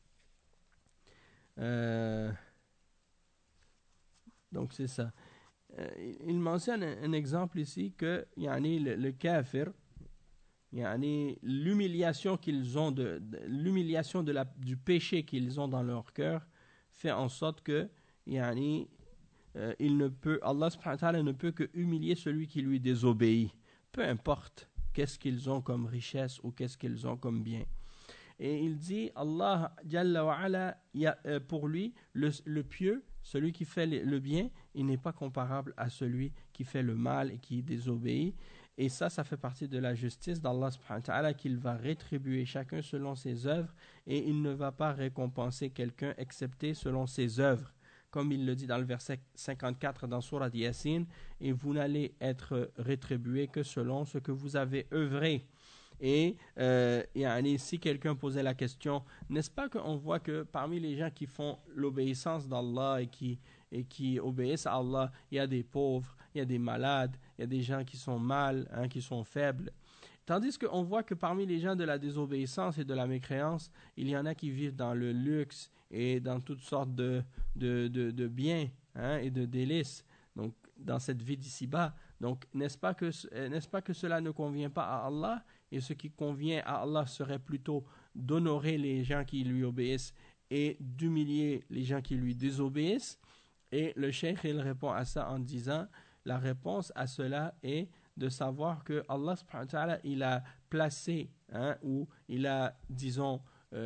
donc c'est ça. Il mentionne un exemple ici que yani, le kafir, yani, l'humiliation qu'ils ont l'humiliation du péché qu'ils ont dans leur cœur fait en sorte que yani, Allah subhanahu wa ta'ala ne peut que humilier celui qui lui désobéit, peu importe qu'est-ce qu'ils ont comme richesse ou qu'est-ce qu'ils ont comme bien. Et il dit Allah Jalla wa ala, pour lui le pieux, celui qui fait le bien, il n'est pas comparable à celui qui fait le mal et qui désobéit. Et ça fait partie de la justice d'Allah subhanahu wa ta'ala, qu'il va rétribuer chacun selon ses œuvres, et il ne va pas récompenser quelqu'un excepté selon ses œuvres, comme il le dit dans le verset 54 dans Sourate Yasin, et vous n'allez être rétribué que selon ce que vous avez œuvré. Et si quelqu'un posait la question, n'est-ce pas qu'on voit que parmi les gens qui font l'obéissance d'Allah et qui obéissent à Allah, il y a des pauvres, il y a des malades, il y a des gens qui sont mal, qui sont faibles. Tandis qu'on voit que parmi les gens de la désobéissance et de la mécréance, il y en a qui vivent dans le luxe et dans toutes sortes de biens et de délices, donc dans cette vie d'ici-bas. Donc n'est-ce pas que cela ne convient pas à Allah? Et ce qui convient à Allah serait plutôt d'honorer les gens qui lui obéissent et d'humilier les gens qui lui désobéissent. Et le cheikh il répond à ça en disant, la réponse à cela est de savoir que Allah subhanahu wa ta'ala, il a placé ou il a, disons,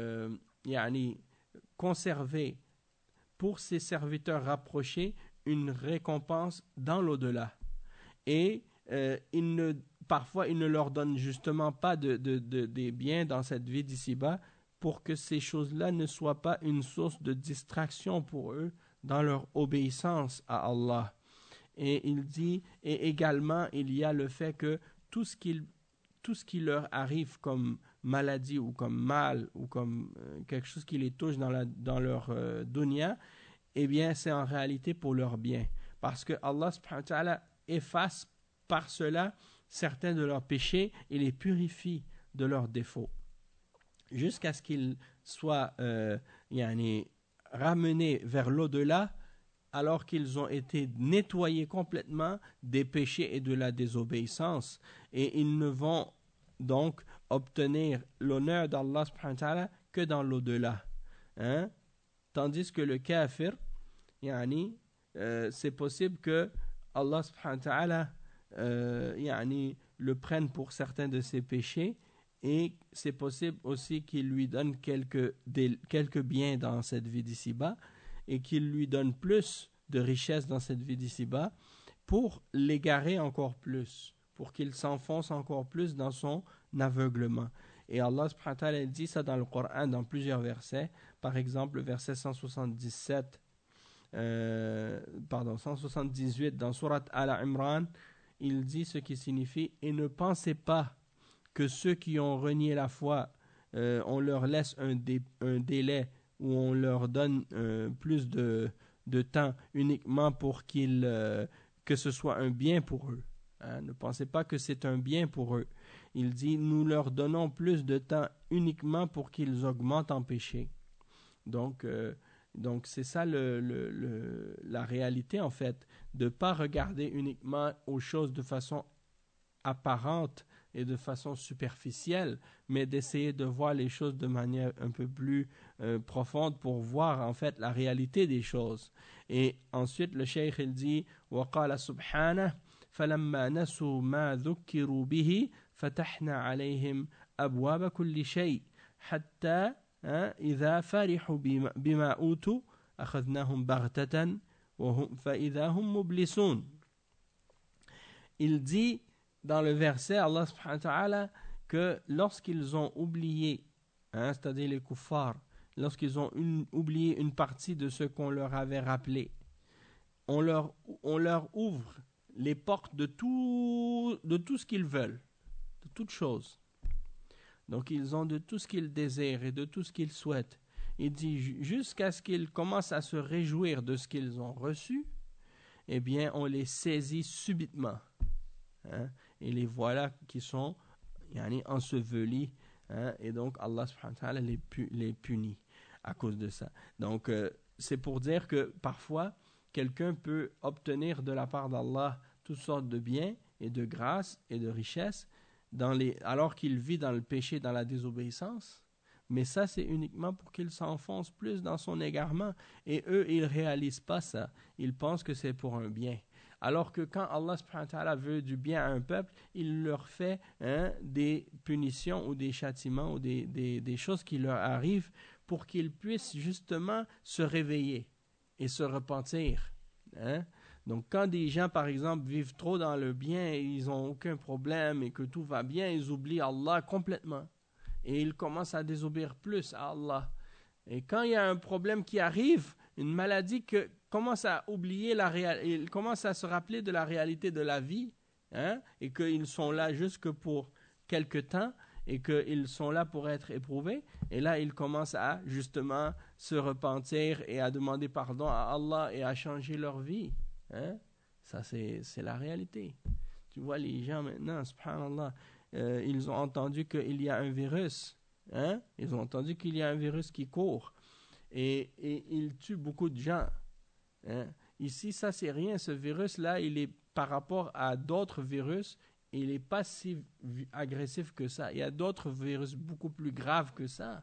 conservé pour ses serviteurs rapprochés une récompense dans l'au-delà. Et parfois, il ne leur donne justement pas des biens dans cette vie d'ici-bas pour que ces choses-là ne soient pas une source de distraction pour eux dans leur obéissance à Allah. Et il dit, et également, il y a le fait que tout ce qui leur arrive comme maladie ou comme mal ou comme quelque chose qui les touche dans leur dunya, eh bien, c'est en réalité pour leur bien. Parce que Allah subhanahu wa ta'ala efface par cela certains de leurs péchés et les purifie de leurs défauts, jusqu'à ce qu'ils soient ramenés vers l'au-delà, alors qu'ils ont été nettoyés complètement des péchés et de la désobéissance, et ils ne vont donc obtenir l'honneur d'Allah subhanahu wa ta'ala que dans l'au-delà. Tandis que le kafir, c'est possible que Allah subhanahu wa ta'ala le prenne pour certains de ses péchés, et c'est possible aussi qu'il lui donne quelques biens dans cette vie d'ici-bas, et qu'il lui donne plus de richesse dans cette vie d'ici-bas pour l'égarer encore plus, pour qu'il s'enfonce encore plus dans son aveuglement. Et Allah subhanahu wa ta'ala dit ça dans le Coran dans plusieurs versets. Par exemple, le verset 178 dans Sourate Al-Imran, il dit ce qui signifie « Et ne pensez pas que ceux qui ont renié la foi, on leur laisse un délai où on leur donne plus de temps uniquement pour que ce soit un bien pour eux. » Ne pensez pas que c'est un bien pour eux. Il dit « Nous leur donnons plus de temps uniquement pour qu'ils augmentent en péché. » Donc c'est ça la réalité en fait, de ne pas regarder uniquement aux choses de façon apparente et de façon superficielle, mais d'essayer de voir les choses de manière un peu plus profonde pour voir en fait la réalité des choses. Et ensuite le cheikh il dit وقال سبحانه فلما نسوا ما ذكروا به فتحنا عليهم أبواب كل شيء حتى إذا فرحوا بما أوتوا أخذناهم بغتة فإذا هم مبلسون. Il dit dans le verset, Allah subhanahu wa ta'ala, que lorsqu'ils ont oublié, c'est-à-dire les kuffars, lorsqu'ils ont oublié une partie de ce qu'on leur avait rappelé, on leur ouvre les portes de tout ce qu'ils veulent, de toute chose. Donc ils ont de tout ce qu'ils désirent et de tout ce qu'ils souhaitent. Il dit jusqu'à ce qu'ils commencent à se réjouir de ce qu'ils ont reçu, eh bien on les saisit subitement. Et les voilà qui sont ensevelis, et donc Allah subhanahu wa ta'ala les punit à cause de ça. Donc c'est pour dire que parfois quelqu'un peut obtenir de la part d'Allah toutes sortes de biens et de grâces et de richesses alors qu'il vit dans le péché, dans la désobéissance, mais ça c'est uniquement pour qu'il s'enfonce plus dans son égarement, et eux ils réalisent pas ça, ils pensent que c'est pour un bien. Alors que quand Allah subhanahu wa ta'ala veut du bien à un peuple, il leur fait des punitions ou des châtiments ou des choses qui leur arrivent pour qu'ils puissent justement se réveiller et se repentir. Donc quand des gens par exemple vivent trop dans le bien et ils n'ont aucun problème et que tout va bien, ils oublient Allah complètement et ils commencent à désobéir plus à Allah. Et quand il y a un problème qui arrive, une maladie, que commence à oublier ils commencent à se rappeler de la réalité de la vie, et qu'ils sont là juste que pour quelque temps et qu'ils sont là pour être éprouvés, et là ils commencent à justement se repentir et à demander pardon à Allah et à changer leur vie. Ça c'est la réalité. Tu vois les gens maintenant, subhanallah, ils ont entendu qu'il y a un virus, ils ont entendu qu'il y a un virus qui court et il tue beaucoup de gens. Ici, ça c'est rien, ce virus-là, il est par rapport à d'autres virus, il n'est pas si agressif que ça. Il y a d'autres virus beaucoup plus graves que ça.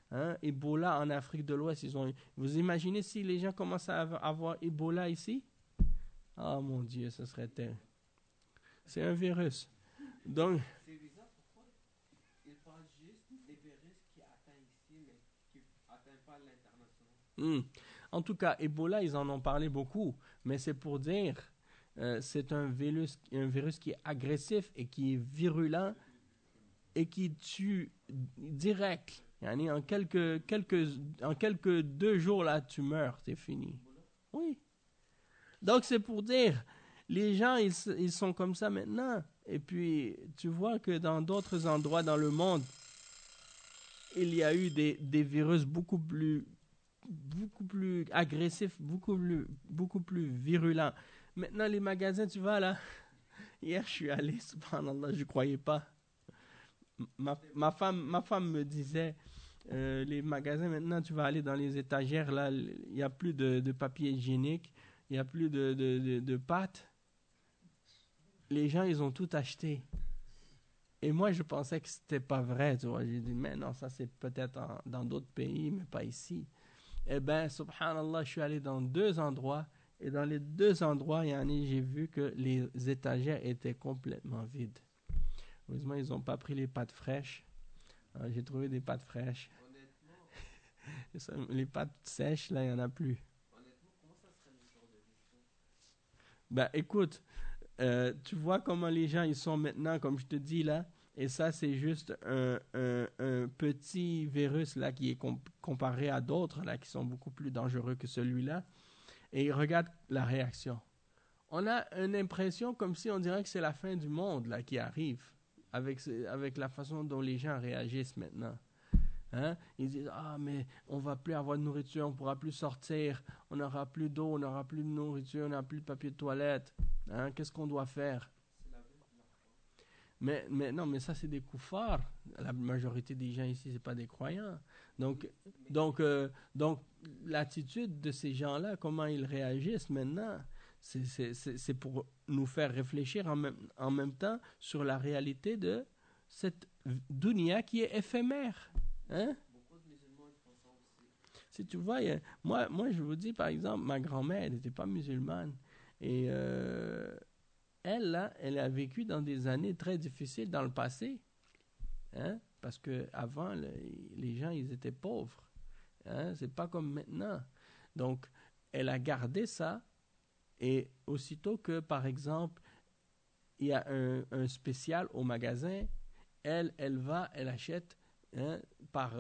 Ebola en Afrique de l'Ouest, vous imaginez si les gens commencent à avoir Ebola ici? Oh mon Dieu, ce serait terrible. C'est un virus. Donc, c'est bizarre, pourquoi ils parlent juste des virus qui atteignent ici, mais qui n'atteignent pas l'international. En tout cas, Ebola, ils en ont parlé beaucoup, mais c'est pour dire, c'est un virus qui est agressif et qui est virulent et qui tue direct. En quelques 2 jours là, tu meurs, c'est fini. Oui. Donc c'est pour dire, les gens ils sont comme ça maintenant. Et puis tu vois que dans d'autres endroits dans le monde, il y a eu des virus beaucoup plus agressifs, beaucoup plus virulents. Maintenant les magasins, tu vois là, hier je suis allé, subhanallah, je croyais pas. Ma femme me disait, les magasins maintenant, tu vas aller dans les étagères là, il n'y a plus de papier hygiénique, il n'y a plus de pâtes. Les gens ils ont tout acheté. Et moi je pensais que c'était pas vrai, tu vois. J'ai dit mais non, ça c'est peut-être dans d'autres pays mais pas ici. Eh ben subhanallah, je suis allé dans 2 endroits et dans les 2 endroits j'ai vu que les étagères étaient complètement vides. Heureusement ils n'ont pas pris les pâtes fraîches. J'ai trouvé des pâtes fraîches. Honnêtement, les pâtes sèches là il n'y en a plus. Honnêtement, comment ça serait le genre de vie? Ben écoute, tu vois comment les gens ils sont maintenant, comme je te dis là, et ça c'est juste un petit virus là qui est comparé à d'autres là qui sont beaucoup plus dangereux que celui-là. Et regarde la réaction. On a une impression comme si on dirait que c'est la fin du monde là qui arrive avec la façon dont les gens réagissent maintenant. Ils disent mais on va plus avoir de nourriture, on pourra plus sortir, on n'aura plus d'eau, on n'aura plus de nourriture, on n'aura plus de papier de toilette. Qu'est-ce qu'on doit faire? Mais non, mais ça c'est des koufars. La majorité des gens ici c'est pas des croyants. Donc l'attitude de ces gens-là, comment ils réagissent maintenant, c'est pour nous faire réfléchir en même temps sur la réalité de cette dunya qui est éphémère. Beaucoup de musulmans font ça aussi. Si tu vois, moi je vous dis par exemple, ma grand-mère elle n'était pas musulmane et elle, là, elle a vécu dans des années très difficiles dans le passé. Hein? Parce qu'avant, les gens, ils étaient pauvres. Hein? C'est pas comme maintenant. Donc, elle a gardé ça. Et aussitôt que, par exemple, il y a un spécial au magasin, elle achète, hein, par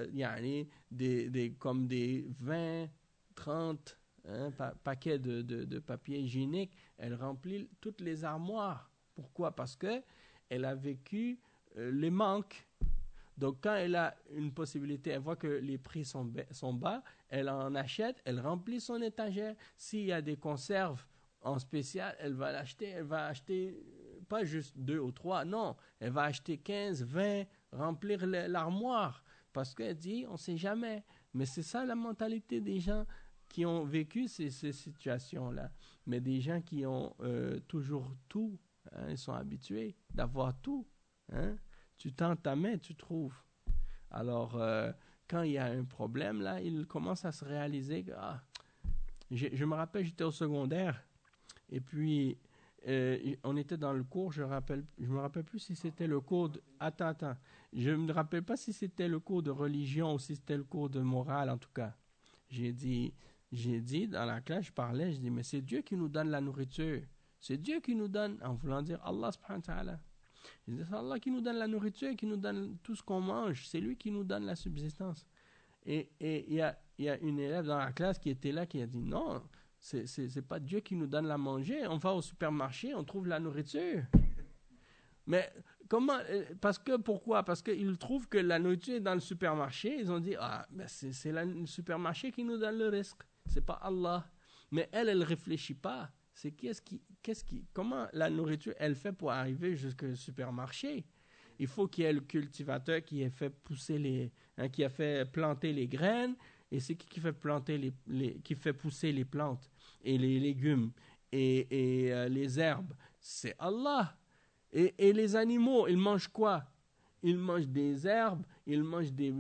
comme des 20, 30, hein, paquets de papier hygiénique. Elle remplit toutes les armoires. Pourquoi? Parce que elle a vécu les manques. Donc, quand elle a une possibilité, elle voit que les prix sont bas, elle en achète, elle remplit son étagère. S'il y a des conserves en spécial, elle va acheter pas juste 2 ou 3, non, elle va acheter 15, 20, remplir l'armoire. Parce qu'elle dit, on ne sait jamais. Mais c'est ça la mentalité des gens qui ont vécu ces situations-là. Mais des gens qui ont toujours tout, hein, ils sont habitués d'avoir tout. Hein? Tu tends ta main, tu trouves. Alors, quand il y a un problème, là, il commence à se réaliser que, je me rappelle, j'étais au secondaire, et puis, on était dans le cours, je me rappelle plus si c'était le cours de... Attends. Je me rappelle pas si c'était le cours de religion ou si c'était le cours de morale, en tout cas. J'ai dit, dans la classe, je dis, mais c'est Dieu qui nous donne la nourriture. C'est Dieu qui nous donne, en voulant dire Allah subhanahu wa ta'ala. C'est Allah qui nous donne la nourriture, qui nous donne tout ce qu'on mange. C'est lui qui nous donne la subsistance. Et il y a une élève dans la classe qui était là, qui a dit, non, c'est pas Dieu qui nous donne la manger. On va au supermarché, on trouve la nourriture. Mais comment? Pourquoi? Parce qu'ils trouvent que la nourriture est dans le supermarché. Ils ont dit, c'est le supermarché qui nous donne le risque. C'est pas Allah. Mais elle réfléchit pas. C'est comment la nourriture, elle fait pour arriver jusqu'au supermarché? Il faut qu'il y ait le cultivateur qui ait fait pousser qui a fait planter les graines. Et c'est qui fait planter qui fait pousser les plantes et les légumes et les herbes? C'est Allah. Et les animaux, ils mangent quoi? Ils mangent des herbes, ils mangent des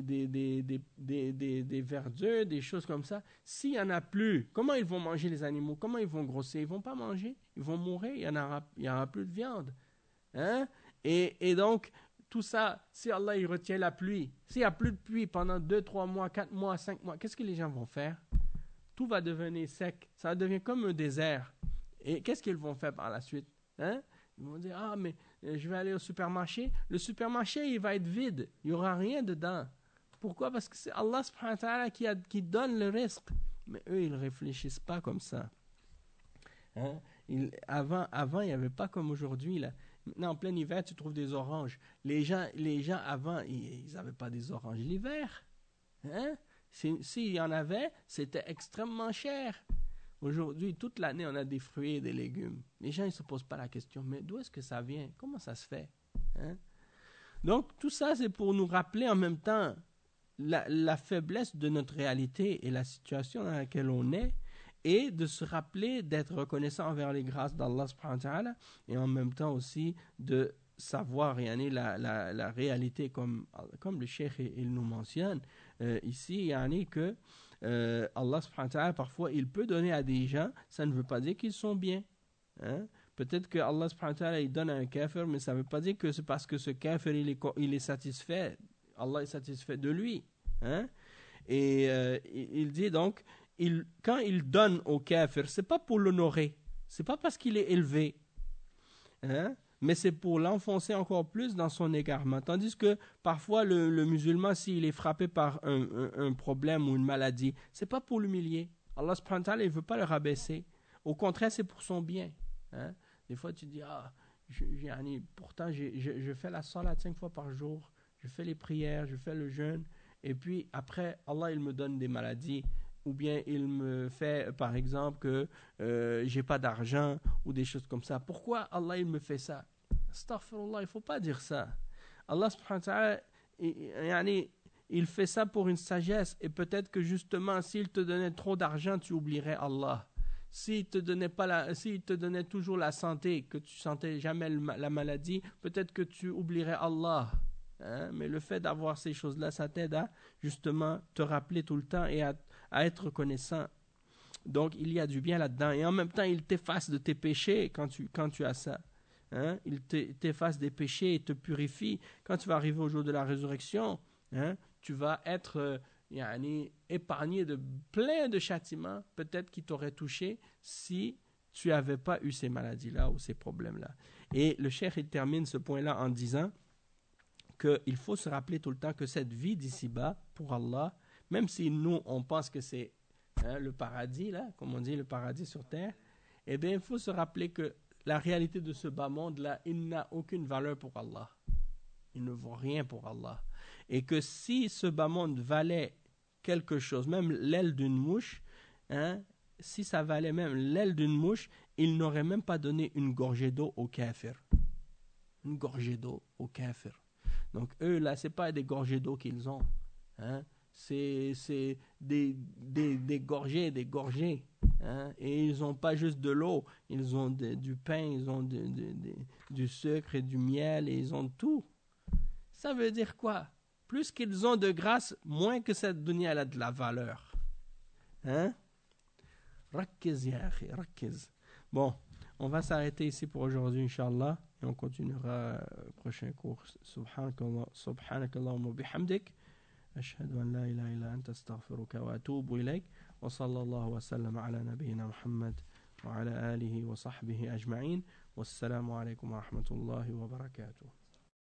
verdures, des choses comme ça. S'il n'y en a plus, comment ils vont manger les animaux? Comment ils vont grossir? Ils ne vont pas manger. Ils vont mourir. Il n'y aura plus de viande. Hein? Et donc, tout ça, si Allah il retient la pluie, s'il n'y a plus de pluie pendant 2, 3 mois, 4 mois, 5 mois, qu'est-ce que les gens vont faire? Tout va devenir sec. Ça va devenir comme un désert. Et qu'est-ce qu'ils vont faire par la suite? Hein? Ils vont dire, mais je vais aller au supermarché. Le supermarché, il va être vide. Il n'y aura rien dedans. Pourquoi? Parce que c'est Allah subhanahu wa ta'ala qui donne le risque. Mais eux, ils ne réfléchissent pas comme ça. Hein? Avant, il n'y avait pas comme aujourd'hui. Là. Maintenant, en plein hiver, tu trouves des oranges. Les gens avant, ils n'avaient pas des oranges l'hiver. Hein? S'il y en avait, c'était extrêmement cher. Aujourd'hui, toute l'année, on a des fruits et des légumes. Les gens ne se posent pas la question, mais d'où est-ce que ça vient? Comment ça se fait? Hein? Donc, tout ça, c'est pour nous rappeler en même temps la faiblesse de notre réalité et la situation dans laquelle on est, et de se rappeler d'être reconnaissant envers les grâces d'Allah subhanahu wa ta'ala, et en même temps aussi de savoir la réalité, comme le cheikh il nous mentionne ici, que Allah subhanahu wa ta'ala, parfois, il peut donner à des gens, ça ne veut pas dire qu'ils sont bien. Hein? Peut-être que Allah subhanahu wa ta'ala, il donne à un kafir, mais ça ne veut pas dire que c'est parce que ce kafir, il est satisfait. Allah est satisfait de lui. Hein? Et il dit donc, quand il donne au kafir, c'est pas pour l'honorer. C'est pas parce qu'il est élevé. Hein? Mais c'est pour l'enfoncer encore plus dans son égarement. Tandis que parfois le musulman, s'il est frappé par un problème ou une maladie, c'est pas pour l'humilier. Allah subhanahu wa ta'ala, il veut pas le rabaisser. Au contraire, c'est pour son bien. Hein? Des fois, tu dis, pourtant, je fais la salat 5 fois par jour, je fais les prières, je fais le jeûne, et puis après, Allah, il me donne des maladies. Ou bien il me fait, par exemple, que j'ai pas d'argent ou des choses comme ça. Pourquoi Allah il me fait ça? Astaghfirullah, il faut pas dire ça. Allah subhanahu wa ta'ala, il fait ça pour une sagesse. Et peut-être que justement, s'il te donnait trop d'argent, tu oublierais Allah. S'il te donnait toujours la santé, que tu sentais jamais la maladie, peut-être que tu oublierais Allah. Hein? Mais le fait d'avoir ces choses-là, ça t'aide à justement te rappeler tout le temps et à être reconnaissant. Donc, il y a du bien là-dedans. Et en même temps, il t'efface de tes péchés quand tu as ça. Hein? Il t'efface des péchés et te purifie. Quand tu vas arriver au jour de la résurrection, hein, tu vas être épargné de plein de châtiments, peut-être qui t'auraient touché si tu n'avais pas eu ces maladies-là ou ces problèmes-là. Et le cheikh, il termine ce point-là en disant qu'il faut se rappeler tout le temps que cette vie d'ici-bas, pour Allah, même si nous, on pense que c'est le paradis, là, comme on dit, le paradis sur terre, eh bien, il faut se rappeler que la réalité de ce bas monde-là, il n'a aucune valeur pour Allah. Il ne vaut rien pour Allah. Et que si ce bas monde valait quelque chose, même l'aile d'une mouche, hein, si ça valait même l'aile d'une mouche, il n'aurait même pas donné une gorgée d'eau au kafir. Une gorgée d'eau au kafir. Donc eux, là, ce n'est pas des gorgées d'eau qu'ils ont. Hein? C'est des gorgées, des gorgées. Hein? Et ils n'ont pas juste de l'eau. Ils ont du pain, ils ont du sucre et du miel, et ils ont tout. Ça veut dire quoi? Plus qu'ils ont de grâce, moins que cette dunya a de la valeur. Hein? Rakkiz ya akhi, rakkiz. Bon, on va s'arrêter ici pour aujourd'hui, Inch'Allah, et on continuera au prochain cours. Subhanakallahumma bihamdik. Ashhadu an la ilaha illa anta astaghfiruka wa atubu ilayk. Wa sallallahu wa sallam ala nabiyyina Muhammad wa ala alihi wa sahbihi ajma'in. Wassalamu alaikum wa rahmatullahi wa barakatuh.